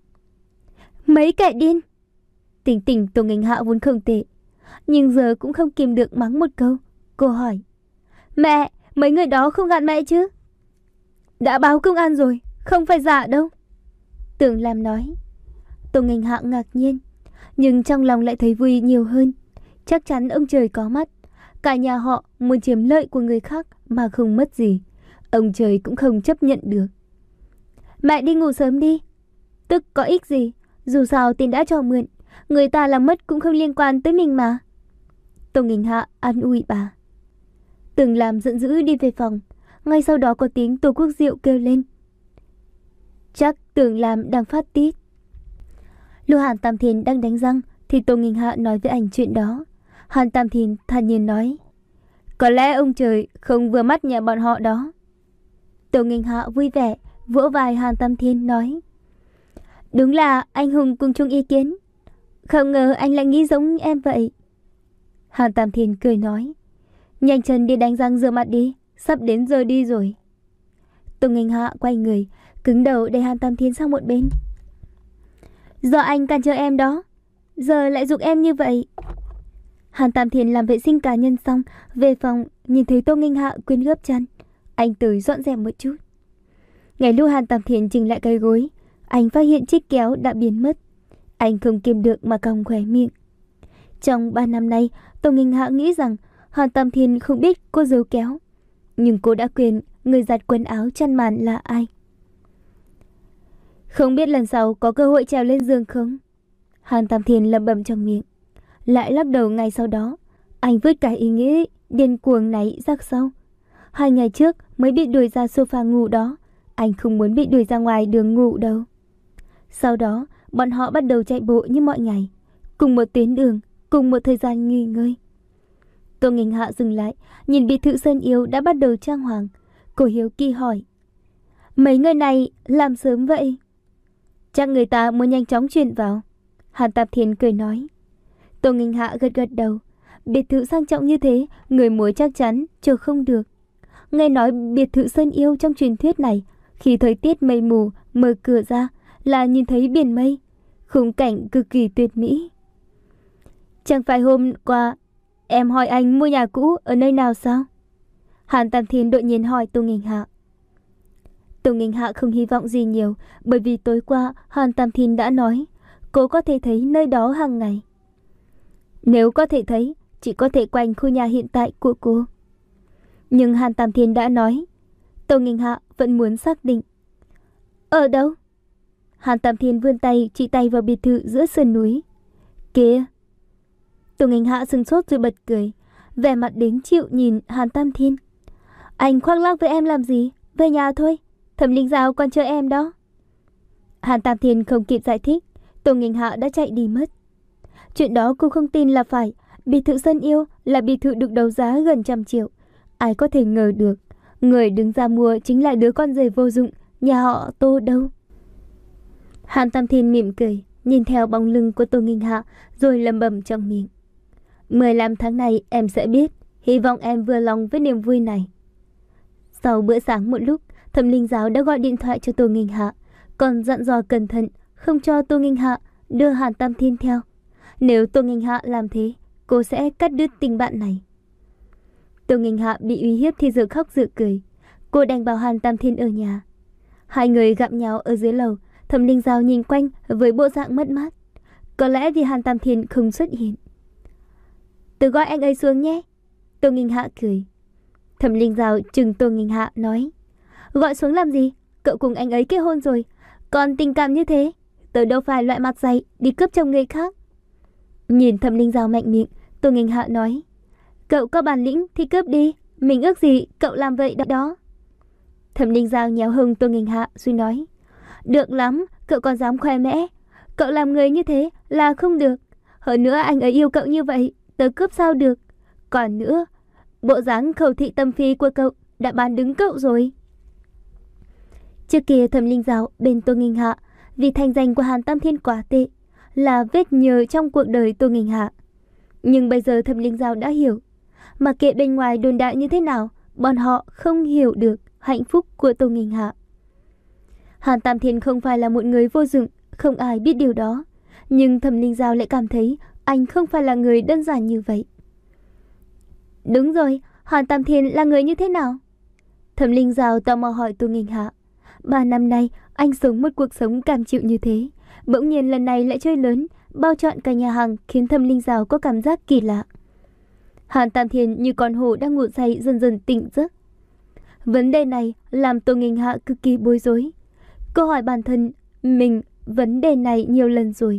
Mấy kẻ điên. Tình tình Tô Nghinh Hạ vốn không tệ, nhưng giờ cũng không kìm được mắng một câu. Cô hỏi. Mẹ, mấy người đó không gạt mẹ chứ? Đã báo công an rồi, không phải giả đâu. Tưởng Lam nói. Tô Nghinh Hạ ngạc nhiên, nhưng trong lòng lại thấy vui nhiều hơn. Chắc chắn ông trời có mắt. Cả nhà họ muốn chiếm lợi của người khác mà không mất gì, ông trời cũng không chấp nhận được. Mẹ đi ngủ sớm đi. Tức có ích gì, dù sao tiền đã cho mượn, người ta làm mất cũng không liên quan tới mình mà. Tô Nghinh Hạ an ủi bà. Tưởng Lam giận dữ đi về phòng. Ngay sau đó có tiếng Tô Quốc Diệu kêu lên. Chắc Tưởng Lam đang phát tiết. Lúc Hàn Tam Thiên đang đánh răng thì Tô Nghinh Hạ nói với anh chuyện đó. Hàn Tam Thiên thản nhiên nói. Có lẽ ông trời không vừa mắt nhà bọn họ đó. Tô Nghinh Hạ vui vẻ vỗ vai Hàn Tam Thiên nói. Đúng là anh hùng cùng chung ý kiến. Không ngờ anh lại nghĩ giống em vậy. Hàn Tam Thiên cười nói. Nhanh chân đi đánh răng rửa mặt đi, sắp đến giờ đi rồi. Tô Nghinh Hạ quay người, cứng đầu để Hàn Tam Thiên sang một bên. Do anh cản trở em đó, giờ lại giục em như vậy. Hàn Tam Thiên làm vệ sinh cá nhân xong, về phòng nhìn thấy Tô Nghinh Hạ quên gấp chăn. Anh tới dọn dẹp một chút. Ngay lúc Hàn Tam Thiên chỉnh lại cái gối, anh phát hiện chiếc kéo đã biến mất. Anh không kiềm được mà cong khóe miệng. Trong ba năm nay, Tô Nghinh Hạ nghĩ rằng Hàn Tam Thiên không biết cô giấu kéo, nhưng cô đã quên người giặt quần áo chăn màn là ai. Không biết lần sau có cơ hội trèo lên giường không? Hàn Tam Thiên lẩm bẩm trong miệng, lại lắc đầu. Ngay sau đó, anh vứt cái ý nghĩ điên cuồng này ra sau. Hai ngày trước mới bị đuổi ra sofa ngủ đó, anh không muốn bị đuổi ra ngoài đường ngủ đâu. Sau đó, bọn họ bắt đầu chạy bộ như mọi ngày, cùng một tuyến đường, cùng một thời gian nghỉ ngơi. Tô Nghinh Hạ dừng lại, nhìn biệt thự Sơn Yêu đã bắt đầu trang hoàng. Cô hiếu kỳ hỏi, mấy người này làm sớm vậy? Chắc người ta muốn nhanh chóng chuyển vào. Hàn Tam Thiên cười nói. Tô Nghinh Hạ gật gật đầu. Biệt thự sang trọng như thế, người muốn chắc chắn chờ không được. Nghe nói biệt thự Sơn Yêu trong truyền thuyết này, khi thời tiết mây mù, mở cửa ra là nhìn thấy biển mây, khung cảnh cực kỳ tuyệt mỹ. Chẳng phải hôm qua em hỏi anh mua nhà cũ ở nơi nào sao? Hàn Tam Thiên đột nhiên hỏi Tô Nghinh Hạ. Tô Nghinh Hạ không hy vọng gì nhiều, bởi vì tối qua Hàn Tam Thiên đã nói cô có thể thấy nơi đó hàng ngày. Nếu có thể thấy, chỉ có thể quanh khu nhà hiện tại của cô. Nhưng Hàn Tam Thiên đã nói. Tô Nghinh Hạ vẫn muốn xác định. Ở đâu? Hàn Tam Thiên vươn tay chỉ tay vào biệt thự giữa sườn núi. Kìa! Tô Nghinh Hạ sừng sốt rồi bật cười, vẻ mặt đến chịu nhìn Hàn Tam Thiên. Anh khoác lác với em làm gì? Về nhà thôi, Thẩm Linh Giao còn chờ em đó. Hàn Tam Thiên không kịp giải thích, Tô Nghinh Hạ đã chạy đi mất. Chuyện đó cô không tin là phải. Biệt thự Sơn Yêu là biệt thự được đấu giá gần trăm triệu. Ai có thể ngờ được, người đứng ra mua chính là đứa con rể vô dụng nhà họ Tô đâu. Hàn Tam Thiên mỉm cười, nhìn theo bóng lưng của Tô Nghinh Hạ, rồi lẩm bẩm trong miệng. mười lăm tháng này em sẽ biết, hy vọng em vừa lòng với niềm vui này. Sau bữa sáng một lúc, Thẩm Linh Giáo đã gọi điện thoại cho Tô Nghinh Hạ, còn dặn dò cẩn thận không cho Tô Nghinh Hạ đưa Hàn Tam Thiên theo. Nếu Tô Nghinh Hạ làm thế, cô sẽ cắt đứt tình bạn này. Tô Nghinh Hạ bị uy hiếp thì giờ khóc giờ cười. Cô đành bảo Hàn Tam Thiên ở nhà. Hai người gặp nhau ở dưới lầu. Thẩm Linh Giao nhìn quanh với bộ dạng mất mát. Có lẽ vì Hàn Tam Thiên không xuất hiện. Tôi gọi anh ấy xuống nhé. Tô Nghinh Hạ cười. Thẩm Linh Giao trừng Tô Nghinh Hạ nói. Gọi xuống làm gì? Cậu cùng anh ấy kết hôn rồi. Còn tình cảm như thế, tớ đâu phải loại mặt dày đi cướp chồng người khác. Nhìn Thẩm Linh Giao mạnh miệng, Tô Nghinh Hạ nói. Cậu có bản lĩnh thì cướp đi, mình ước gì cậu làm vậy đó. Thẩm Linh Giao nhéo hông Tô Nghinh Hạ rồi nói. Được lắm, cậu còn dám khoe mẽ. Cậu làm người như thế là không được. Hơn nữa anh ấy yêu cậu như vậy, tớ cướp sao được. Còn nữa, bộ dáng khẩu thị tâm phi của cậu đã bán đứng cậu rồi. Trước kia Thẩm Linh Giao bên Tô Nghinh Hạ, vì thành danh của Hàn Tam Thiên quá tệ, là vết nhơ trong cuộc đời Tô Nghinh Hạ. Nhưng bây giờ Thẩm Linh Giao đã hiểu, mà kệ bên ngoài đồn đại như thế nào, bọn họ không hiểu được hạnh phúc của Tô Nghinh Hạ. Hàn Tam Thiên không phải là một người vô dụng, không ai biết điều đó. Nhưng Thẩm Linh Giao lại cảm thấy anh không phải là người đơn giản như vậy. Đúng rồi, Hàn Tam Thiên là người như thế nào? Thẩm Linh Giao tò mò hỏi Tô Nghinh Hạ. Ba năm nay anh sống một cuộc sống cam chịu như thế, bỗng nhiên lần này lại chơi lớn, bao trọn cả nhà hàng, khiến Thẩm Linh Giao có cảm giác kỳ lạ. Hàn Tam Thiên như con hổ đang ngủ say dần dần tỉnh giấc. Vấn đề này làm Tô Nghinh Hạ cực kỳ bối rối. Cô hỏi bản thân mình vấn đề này nhiều lần rồi.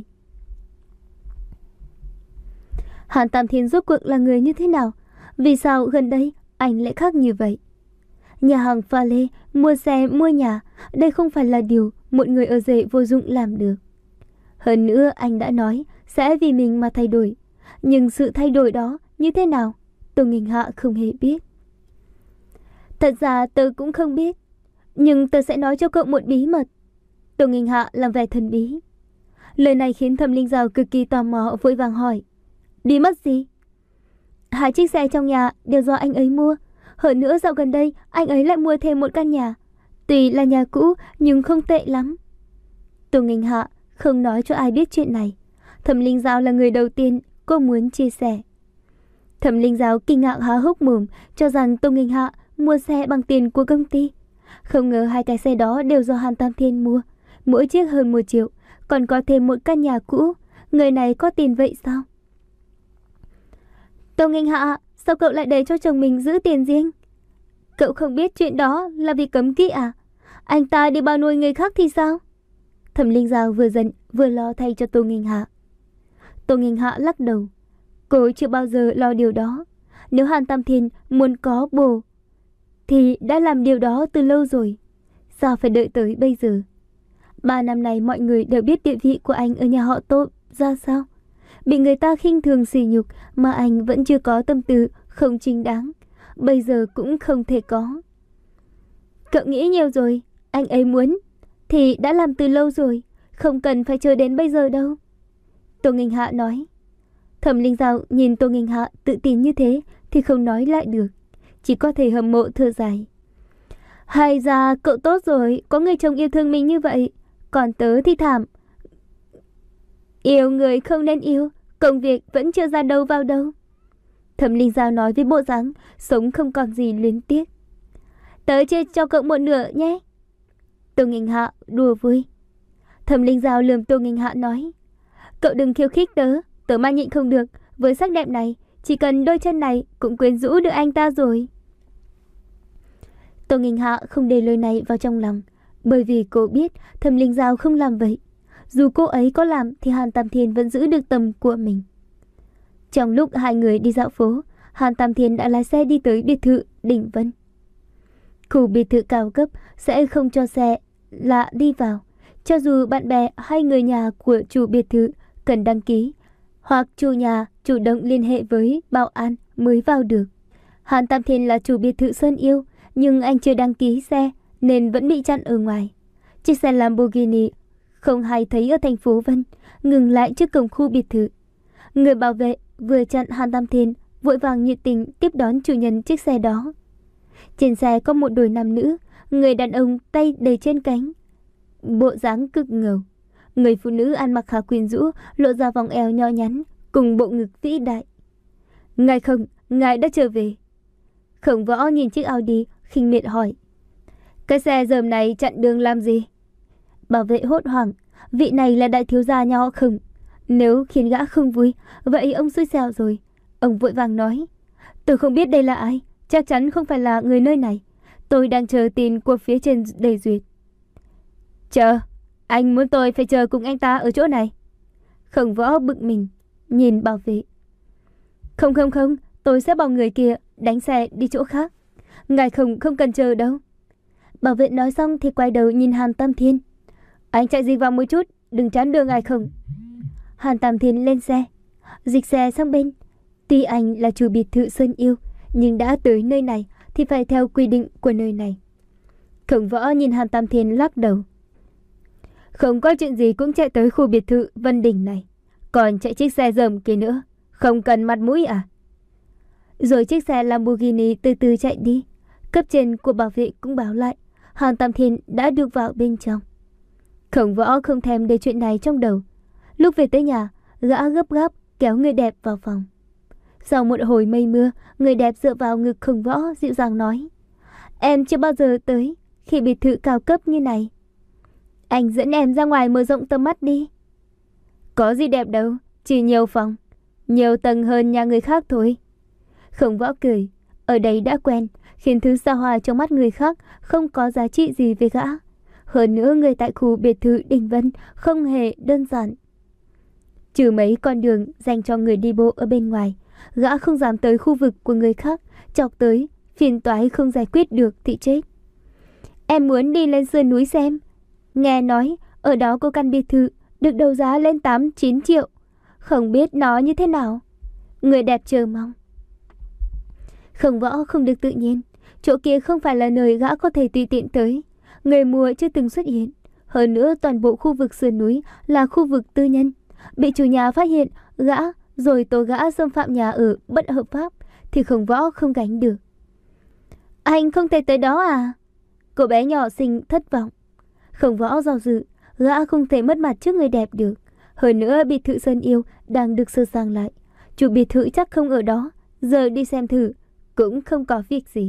Hàn Tam Thiên rốt cuộc là người như thế nào? Vì sao gần đây anh lại khác như vậy? Nhà hàng pha lê, mua xe, mua nhà, đây không phải là điều một người ở rể vô dụng làm được. Hơn nữa anh đã nói sẽ vì mình mà thay đổi. Nhưng sự thay đổi đó như thế nào, Tô Nghinh Hạ không hề biết. Thật ra tớ cũng không biết, nhưng tớ sẽ nói cho cậu một bí mật. Tô Nghinh Hạ làm vẻ thần bí. Lời này khiến Thẩm Linh Giao cực kỳ tò mò, vội vàng hỏi. Bí mật gì? Hai chiếc xe trong nhà đều do anh ấy mua. Hơn nữa dạo gần đây anh ấy lại mua thêm một căn nhà. Tuy là nhà cũ nhưng không tệ lắm. Tô Nghinh Hạ không nói cho ai biết chuyện này. Thẩm Linh Giao là người đầu tiên cô muốn chia sẻ. Thẩm Linh Giao kinh ngạc há hốc mồm, cho rằng Tô Nghinh Hạ mua xe bằng tiền của công ty. Không ngờ hai cái xe đó đều do Hàn Tam Thiên mua, mỗi chiếc hơn một triệu, còn có thêm một căn nhà cũ. Người này có tiền vậy sao? Tô Nghinh Hạ, sao cậu lại để cho chồng mình giữ tiền riêng? Cậu không biết chuyện đó là vì cấm kỵ à? Anh ta đi bao nuôi người khác thì sao? Thẩm Linh Giao vừa giận vừa lo thay cho Tô Nghinh Hạ. Tô Nghinh Hạ lắc đầu. Cô chưa bao giờ lo điều đó. Nếu Hàn Tam Thiên muốn có bồ thì đã làm điều đó từ lâu rồi. Sao phải đợi tới bây giờ? Ba năm nay mọi người đều biết địa vị của anh ở nhà họ Tô ra sao. Bị người ta khinh thường sỉ nhục mà anh vẫn chưa có tâm tư không chính đáng. Bây giờ cũng không thể có. Cậu nghĩ nhiều rồi. Anh ấy muốn thì đã làm từ lâu rồi, không cần phải chờ đến bây giờ đâu. Tô Nghinh Hạ nói. Thẩm Linh Giao nhìn Tô Nghinh Hạ tự tin như thế thì không nói lại được, chỉ có thể hâm mộ thở dài. Hay ra cậu tốt rồi, có người chồng yêu thương mình như vậy. Còn tớ thì thảm. Yêu người không nên yêu, công việc vẫn chưa ra đâu vào đâu. Thẩm Linh Giao nói với bộ dáng sống không còn gì luyến tiếc. Tớ chia cho cậu một nửa nhé. Tô Nghinh Hạ đùa vui. Thẩm Linh Giao lườm Tô Nghinh Hạ nói. Cậu đừng khiêu khích tớ, tớ mà nhịn không được. Với sắc đẹp này, chỉ cần đôi chân này cũng quyến rũ được anh ta rồi. Tô Nghinh Hạ không để lời này vào trong lòng, bởi vì cô biết Thẩm Linh Giao không làm vậy. Dù cô ấy có làm thì Hàn Tam Thiên vẫn giữ được tầm của mình. Trong lúc hai người đi dạo phố, Hàn Tam Thiên đã lái xe đi tới biệt thự Đỉnh Vân. Khu biệt thự cao cấp sẽ không cho xe lạ đi vào, cho dù bạn bè hay người nhà của chủ biệt thự cần đăng ký, hoặc chủ nhà chủ động liên hệ với bảo an mới vào được. Hàn Tam Thiên là chủ biệt thự Sơn Yêu, nhưng anh chưa đăng ký xe nên vẫn bị chặn ở ngoài. Chiếc xe Lamborghini không hay thấy ở thành phố Vân ngừng lại trước cổng khu biệt thự. Người bảo vệ vừa chặn Hàn Tam Thiên vội vàng nhiệt tình tiếp đón chủ nhân chiếc xe đó. Trên xe có một đôi nam nữ, người đàn ông tay đầy trên cánh, bộ dáng cực ngầu. Người phụ nữ ăn mặc khá quyến rũ, lộ ra vòng eo nho nhắn cùng bộ ngực vĩ đại. Ngài không, ngài đã trở về. Khổng Võ nhìn chiếc Audi khinh miệt hỏi. Cái xe dởm này chặn đường làm gì? Bảo vệ hốt hoảng. Vị này là đại thiếu gia nhà họ Khổng. Nếu khiến gã không vui, vậy ông xui xẻo rồi. Ông vội vàng nói. Tôi không biết đây là ai, chắc chắn không phải là người nơi này. Tôi đang chờ tin của phía trên để duyệt. Chờ? Anh muốn tôi phải chờ cùng anh ta ở chỗ này? Khổng Võ bực mình nhìn bảo vệ. Không không không, tôi sẽ bảo người kia đánh xe đi chỗ khác. Ngài không không cần chờ đâu. Bảo vệ nói xong thì quay đầu nhìn Hàn Tam Thiên. Anh chạy dịch vào một chút, đừng chắn đường ngài không. Hàn Tam Thiên lên xe, dịch xe sang bên. Tuy anh là chủ biệt thự Sơn Yêu, nhưng đã tới nơi này thì phải theo quy định của nơi này. Khổng Võ nhìn Hàn Tam Thiên lắc đầu. Không có chuyện gì cũng chạy tới khu biệt thự Vân Đình này, còn chạy chiếc xe dởm kia nữa, không cần mặt mũi à? Rồi chiếc xe Lamborghini từ từ chạy đi. Cấp trên của bảo vệ cũng báo lại Hàn Tam Thiên đã được vào bên trong. Khổng Võ không thèm để chuyện này trong đầu. Lúc về tới nhà, gã gấp gáp kéo người đẹp vào phòng. Sau một hồi mây mưa, người đẹp dựa vào ngực Khổng Võ dịu dàng nói. Em chưa bao giờ tới khi biệt thự cao cấp như này. Anh dẫn em ra ngoài mở rộng tầm mắt đi. Có gì đẹp đâu, chỉ nhiều phòng, nhiều tầng hơn nhà người khác thôi. Khổng Võ cười. Ở đây đã quen, khiến thứ xa hoa trong mắt người khác không có giá trị gì với gã. Hơn nữa người tại khu biệt thự Đình Vân không hề đơn giản. Trừ mấy con đường dành cho người đi bộ ở bên ngoài, gã không dám tới khu vực của người khác, chọc tới phiền toái không giải quyết được thì chết. Em muốn đi lên sườn núi xem. Nghe nói ở đó có căn biệt thự được đấu giá lên tám chín triệu. Không biết nó như thế nào. Người đẹp chờ mong. Khổng Võ không được tự nhiên. Chỗ kia không phải là nơi gã có thể tùy tiện tới. Người mua chưa từng xuất hiện. Hơn nữa toàn bộ khu vực sườn núi là khu vực tư nhân. Bị chủ nhà phát hiện gã rồi tố gã xâm phạm nhà ở bất hợp pháp thì Khổng Võ không gánh được. Anh không thể tới đó à? Cô bé nhỏ xinh thất vọng. Khổng Võ do dự. Gã không thể mất mặt trước người đẹp được. Hơn nữa biệt thự Sơn Yêu đang được sơ sang lại. Chủ biệt thự chắc không ở đó. Giờ đi xem thử cũng không có việc gì.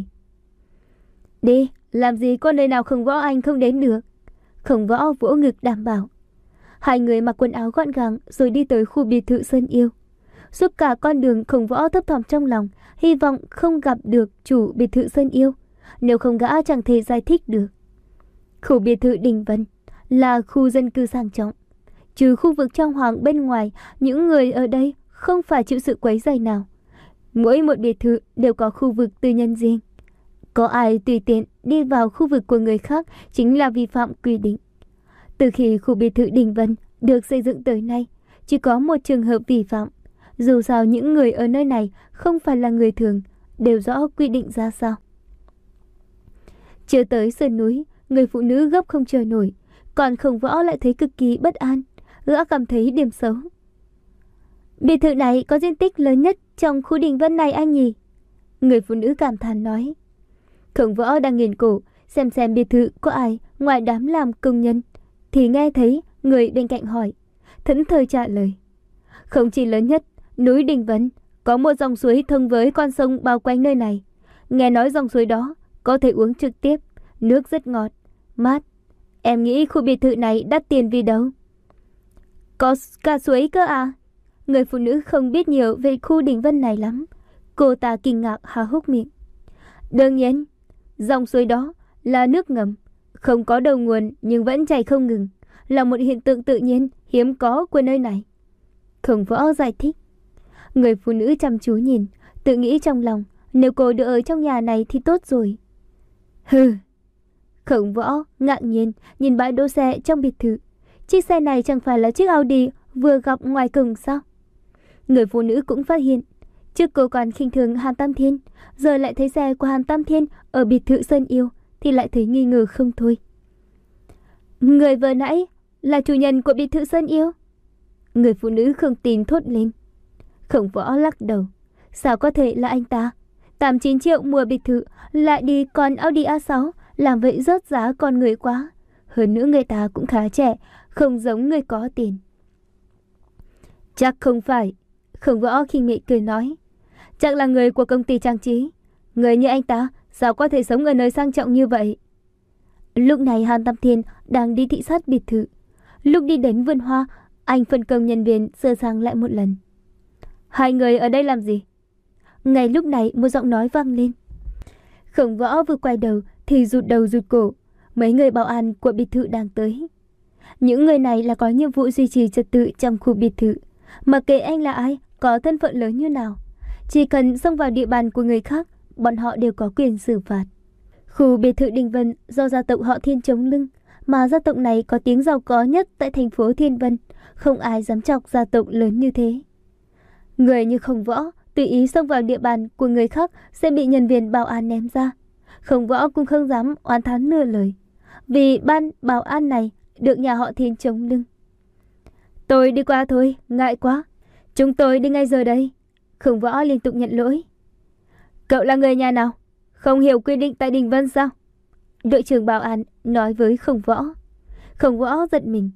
Đi, làm gì có nơi nào Khổng Võ anh không đến được. Khổng Võ vỗ ngực đảm bảo. Hai người mặc quần áo gọn gàng rồi đi tới khu biệt thự Sơn Yêu. Suốt cả con đường Khổng Võ thấp thỏm trong lòng, hy vọng không gặp được chủ biệt thự Sơn Yêu. nếu không gã chẳng thể giải thích được. Khu biệt thự Đình Vân là khu dân cư sang trọng. Trừ khu vực trang hoàng bên ngoài, những người ở đây không phải chịu sự quấy rầy nào. Mỗi một biệt thự đều có khu vực tư nhân riêng. Có ai tùy tiện đi vào khu vực của người khác chính là vi phạm quy định. Từ khi khu biệt thự Đình Vân được xây dựng tới nay, chỉ có một trường hợp vi phạm. Dù sao những người ở nơi này không phải là người thường, đều rõ quy định ra sao. Chưa tới sườn núi, người phụ nữ gấp không chờ nổi, còn Khổng Võ lại thấy cực kỳ bất an. Gã cảm thấy điểm xấu. Biệt thự này có diện tích lớn nhất trong khu Đình Vân này anh nhỉ? Người phụ nữ cảm thán nói. Khổng Võ đang nghiền cổ xem xem biệt thự có ai ngoài đám làm công nhân, thì nghe thấy người bên cạnh hỏi, thẫn thờ trả lời. Không chỉ lớn nhất, núi Đình Vân có một dòng suối thông với con sông bao quanh nơi này. Nghe nói dòng suối đó có thể uống trực tiếp, nước rất ngọt, mát. Em nghĩ khu biệt thự này đắt tiền vì đâu? Có cả suối cơ à? Người phụ nữ không biết nhiều về khu Đình Vân này lắm. Cô ta kinh ngạc há hốc miệng. Đương nhiên, dòng suối đó là nước ngầm, không có đầu nguồn nhưng vẫn chảy không ngừng, là một hiện tượng tự nhiên hiếm có của nơi này. Khổng Võ giải thích. Người phụ nữ chăm chú nhìn, tự nghĩ trong lòng, nếu cô được ở trong nhà này thì tốt rồi. Hừ. Khổng Võ ngạc nhiên nhìn bãi đỗ xe trong biệt thự. Chiếc xe này chẳng phải là chiếc Audi vừa gặp ngoài cổng sao? Người phụ nữ cũng phát hiện, trước cô còn khinh thường Hàn Tam Thiên, giờ lại thấy xe của Hàn Tam Thiên ở biệt thự Sơn Yêu thì lại thấy nghi ngờ không thôi. Người vừa nãy là chủ nhân của biệt thự Sơn Yêu? Người phụ nữ không tin thốt lên. Khổng Võ lắc đầu. Sao có thể là anh ta? tám mươi chín triệu mua biệt thự lại đi con Audi a sáu, làm vậy rớt giá con người quá. Hơn nữa người ta cũng khá trẻ, không giống người có tiền. Chắc không phải. Khổng Võ khinh miệt cười nói. Chắc là người của công ty trang trí. Người như anh ta sao có thể sống ở nơi sang trọng như vậy? Lúc này Hàn Tam Thiên đang đi thị sát biệt thự. Lúc đi đến vườn hoa, anh phân công nhân viên sơ sang lại một lần. Hai người ở đây làm gì? Ngay lúc này một giọng nói vang lên. Khổng Võ vừa quay đầu thì rụt đầu rụt cổ. Mấy người bảo an của biệt thự đang tới. Những người này là có nhiệm vụ duy trì trật tự trong khu biệt thự. Mặc kệ anh là ai, có thân phận lớn như nào, chỉ cần xông vào địa bàn của người khác, bọn họ đều có quyền xử phạt. Khu biệt thự Đình Vân do gia tộc họ Thiên chống lưng, mà gia tộc này có tiếng giàu có nhất tại thành phố Thiên Vân, không ai dám chọc gia tộc lớn như thế. Người như Khổng Võ tùy ý xông vào địa bàn của người khác sẽ bị nhân viên bảo an ném ra. Khổng Võ cũng không dám oán thán nửa lời, vì ban bảo an này được nhà họ Thiên chống lưng. Tôi đi qua thôi, ngại quá. Chúng tôi đi ngay giờ đây. Khổng Võ liên tục nhận lỗi. Cậu là người nhà nào? Không hiểu quy định tại Đình Vân sao? Đội trưởng bảo an nói với Khổng Võ. Khổng Võ giật mình.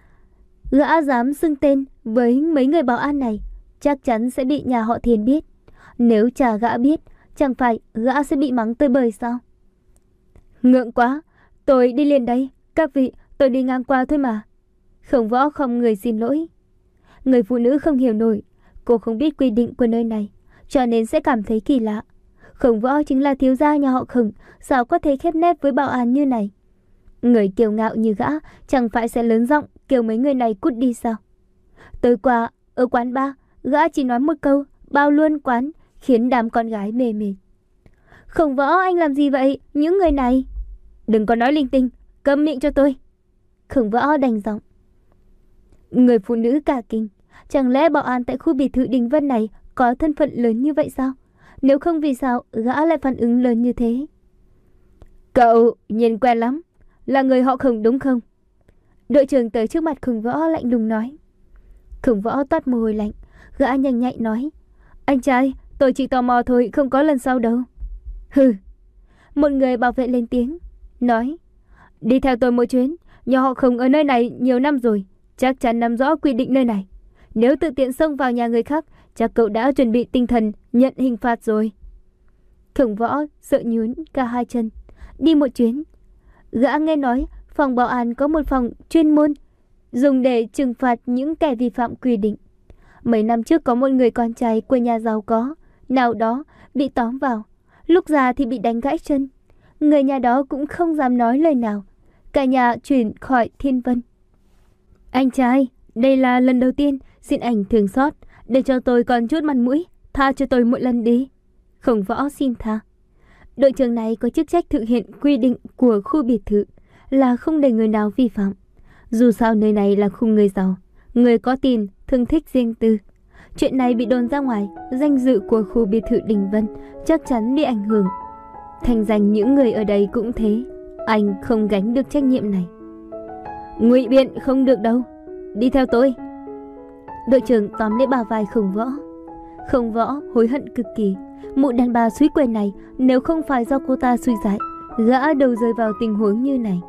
Gã dám xưng tên với mấy người bảo an này, chắc chắn sẽ bị nhà họ Thiên biết. Nếu cha gã biết, chẳng phải gã sẽ bị mắng tơi bời sao? Ngượng quá, tôi đi liền đây. Các vị, tôi đi ngang qua thôi mà. Khổng Võ không người xin lỗi. Người phụ nữ không hiểu nổi, cô không biết quy định của nơi này, cho nên sẽ cảm thấy kỳ lạ. Khổng Võ chính là thiếu gia nhà họ Khổng, sao có thể khép nép với bảo an như này? Người kiêu ngạo như gã chẳng phải sẽ lớn giọng kêu mấy người này cút đi sao? Tối qua ở quán bar, gã chỉ nói một câu bao luôn quán, khiến đám con gái mê mệt. Khổng Võ, anh làm gì vậy? Những người này... Đừng có nói linh tinh, câm miệng cho tôi. Khổng Võ đành giọng. Người phụ nữ cả kinh. Chẳng lẽ bảo an tại khu biệt thự Đình Vân này có thân phận lớn như vậy sao? Nếu không vì sao gã lại phản ứng lớn như thế? Cậu nhìn quen lắm, là người họ Khổng đúng không? Đội trưởng tới trước mặt Khổng Võ lạnh lùng nói. Khổng Võ toát mồ hôi lạnh. Gã nhanh nhạy nói. Anh trai, tôi chỉ tò mò thôi, không có lần sau đâu. Hừ. Một người bảo vệ lên tiếng nói. Đi theo tôi một chuyến. Nhà họ Khổng ở nơi này nhiều năm rồi, chắc chắn nắm rõ quy định nơi này. Nếu tự tiện xông vào nhà người khác, chắc cậu đã chuẩn bị tinh thần nhận hình phạt rồi. Khổng Võ sợ nhún cả hai chân. Đi một chuyến. Gã nghe nói phòng bảo an có một phòng chuyên môn dùng để trừng phạt những kẻ vi phạm quy định. Mấy năm trước có một người con trai của nhà giàu có nào đó bị tóm vào, lúc già thì bị đánh gãy chân. người nhà đó cũng không dám nói lời nào. Cả nhà chuyển khỏi Thiên Vân. Anh trai, đây là lần đầu tiên, xin anh thương xót, để cho tôi còn chút mặt mũi, tha cho tôi một lần đi. Khổng Võ xin tha. Đội trưởng này có chức trách thực hiện quy định của khu biệt thự là không để người nào vi phạm. Dù sao nơi này là khu người giàu, người có tiền, thường thích riêng tư. Chuyện này bị đồn ra ngoài, danh dự của khu biệt thự Đình Vân chắc chắn bị ảnh hưởng. Thành danh những người ở đây cũng thế. Anh không gánh được trách nhiệm này. Ngụy biện không được đâu, đi theo tôi. Đội trưởng tóm lấy bả vai Khổng Võ. Khổng Võ hối hận cực kỳ. Mụ đàn bà suối quầy này, nếu không phải do cô ta xui dại, gã đâu rơi vào tình huống như này.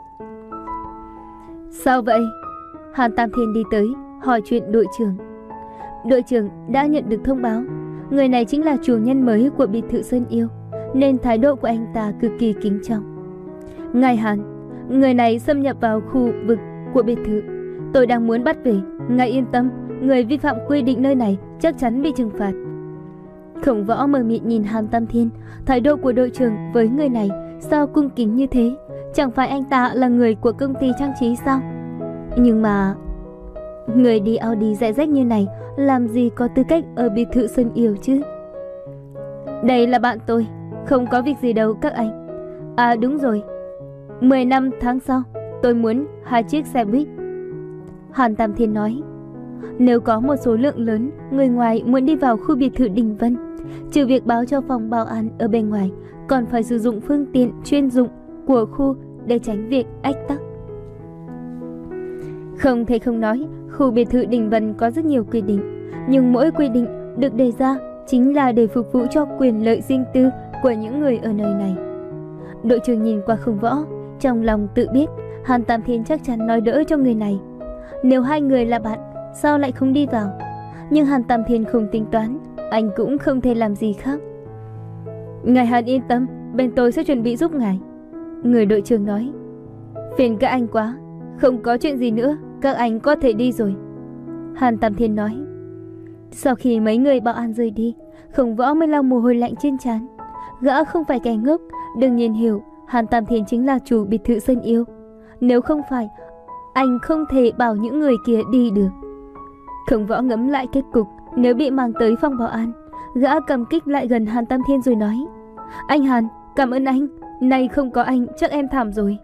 Sao vậy? Hàn Tam Thiên đi tới hỏi chuyện đội trưởng. Đội trưởng đã nhận được thông báo, người này chính là chủ nhân mới của biệt thự Sơn Yêu, nên thái độ của anh ta cực kỳ kính trọng. Ngài Hàn, người này xâm nhập vào khu vực của biệt thự, tôi đang muốn bắt về. Ngài yên tâm, người vi phạm quy định nơi này chắc chắn bị trừng phạt. Khổng Võ mờ mịt nhìn Hàn Tam Thiên, thái độ của đội trưởng với người này sao cung kính như thế? Chẳng phải anh ta là người của công ty trang trí sao? Nhưng mà người đi Audi dạy rách như này làm gì có tư cách ở biệt thự Sơn Yêu chứ? Đây là bạn tôi, không có việc gì đâu các anh. À đúng rồi, mười năm tháng sau tôi muốn hai chiếc xe buýt. Hàn Tam Thiên nói. Nếu có một số lượng lớn người ngoài muốn đi vào khu biệt thự Đình Vân, trừ việc báo cho phòng bảo an ở bên ngoài, còn phải sử dụng phương tiện chuyên dụng của khu để tránh việc ách tắc. Không thể không nói, khu biệt thự Đình Vân có rất nhiều quy định, nhưng mỗi quy định được đề ra chính là để phục vụ cho quyền lợi riêng tư của những người ở nơi này. Đội trưởng nhìn qua Khổng Võ, trong lòng tự biết Hàn Tam Thiên chắc chắn nói đỡ cho người này. Nếu hai người là bạn, sao lại không đi vào? Nhưng Hàn Tam Thiên không tính toán, anh cũng không thể làm gì khác. Ngài Hàn yên tâm, bên tôi sẽ chuẩn bị giúp ngài. Người đội trưởng nói. Phiền các anh quá, không có chuyện gì nữa, các anh có thể đi rồi. Hàn Tam Thiên nói. Sau khi mấy người bảo an rời đi, Khổng Võ mới lau mồ hôi lạnh trên trán. Gã không phải kẻ ngốc, đương nhiên hiểu Hàn Tam Thiên chính là chủ biệt thự Sơn Yêu. Nếu không phải, anh không thể bảo những người kia đi được. Khổng Võ ngẫm lại kết cục nếu bị mang tới phòng bảo an. Gã cầm kích lại gần Hàn Tam Thiên rồi nói. Anh Hàn, cảm ơn anh, nay không có anh chắc em thảm rồi.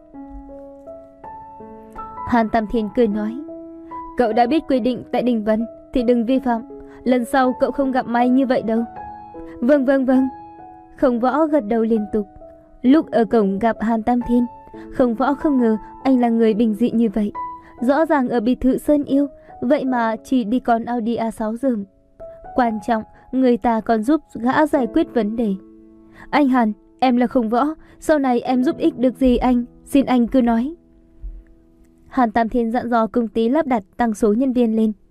Hàn Tam Thiên cười nói. Cậu đã biết quy định tại Đình Vân thì đừng vi phạm, lần sau cậu không gặp may như vậy đâu. Vâng vâng vâng. Khổng Võ gật đầu liên tục. Lúc ở cổng gặp Hàn Tam Thiên, Khổng Võ không ngờ anh là người bình dị như vậy. Rõ ràng ở biệt thự Sơn Yêu, vậy mà chỉ đi con Audi a sáu dởm. Quan trọng, người ta còn giúp gã giải quyết vấn đề. Anh Hàn, em là Khổng Võ, sau này em giúp ích được gì anh, xin anh cứ nói. Hàn Tam Thiên dặn dò công ty lắp đặt tăng số nhân viên lên.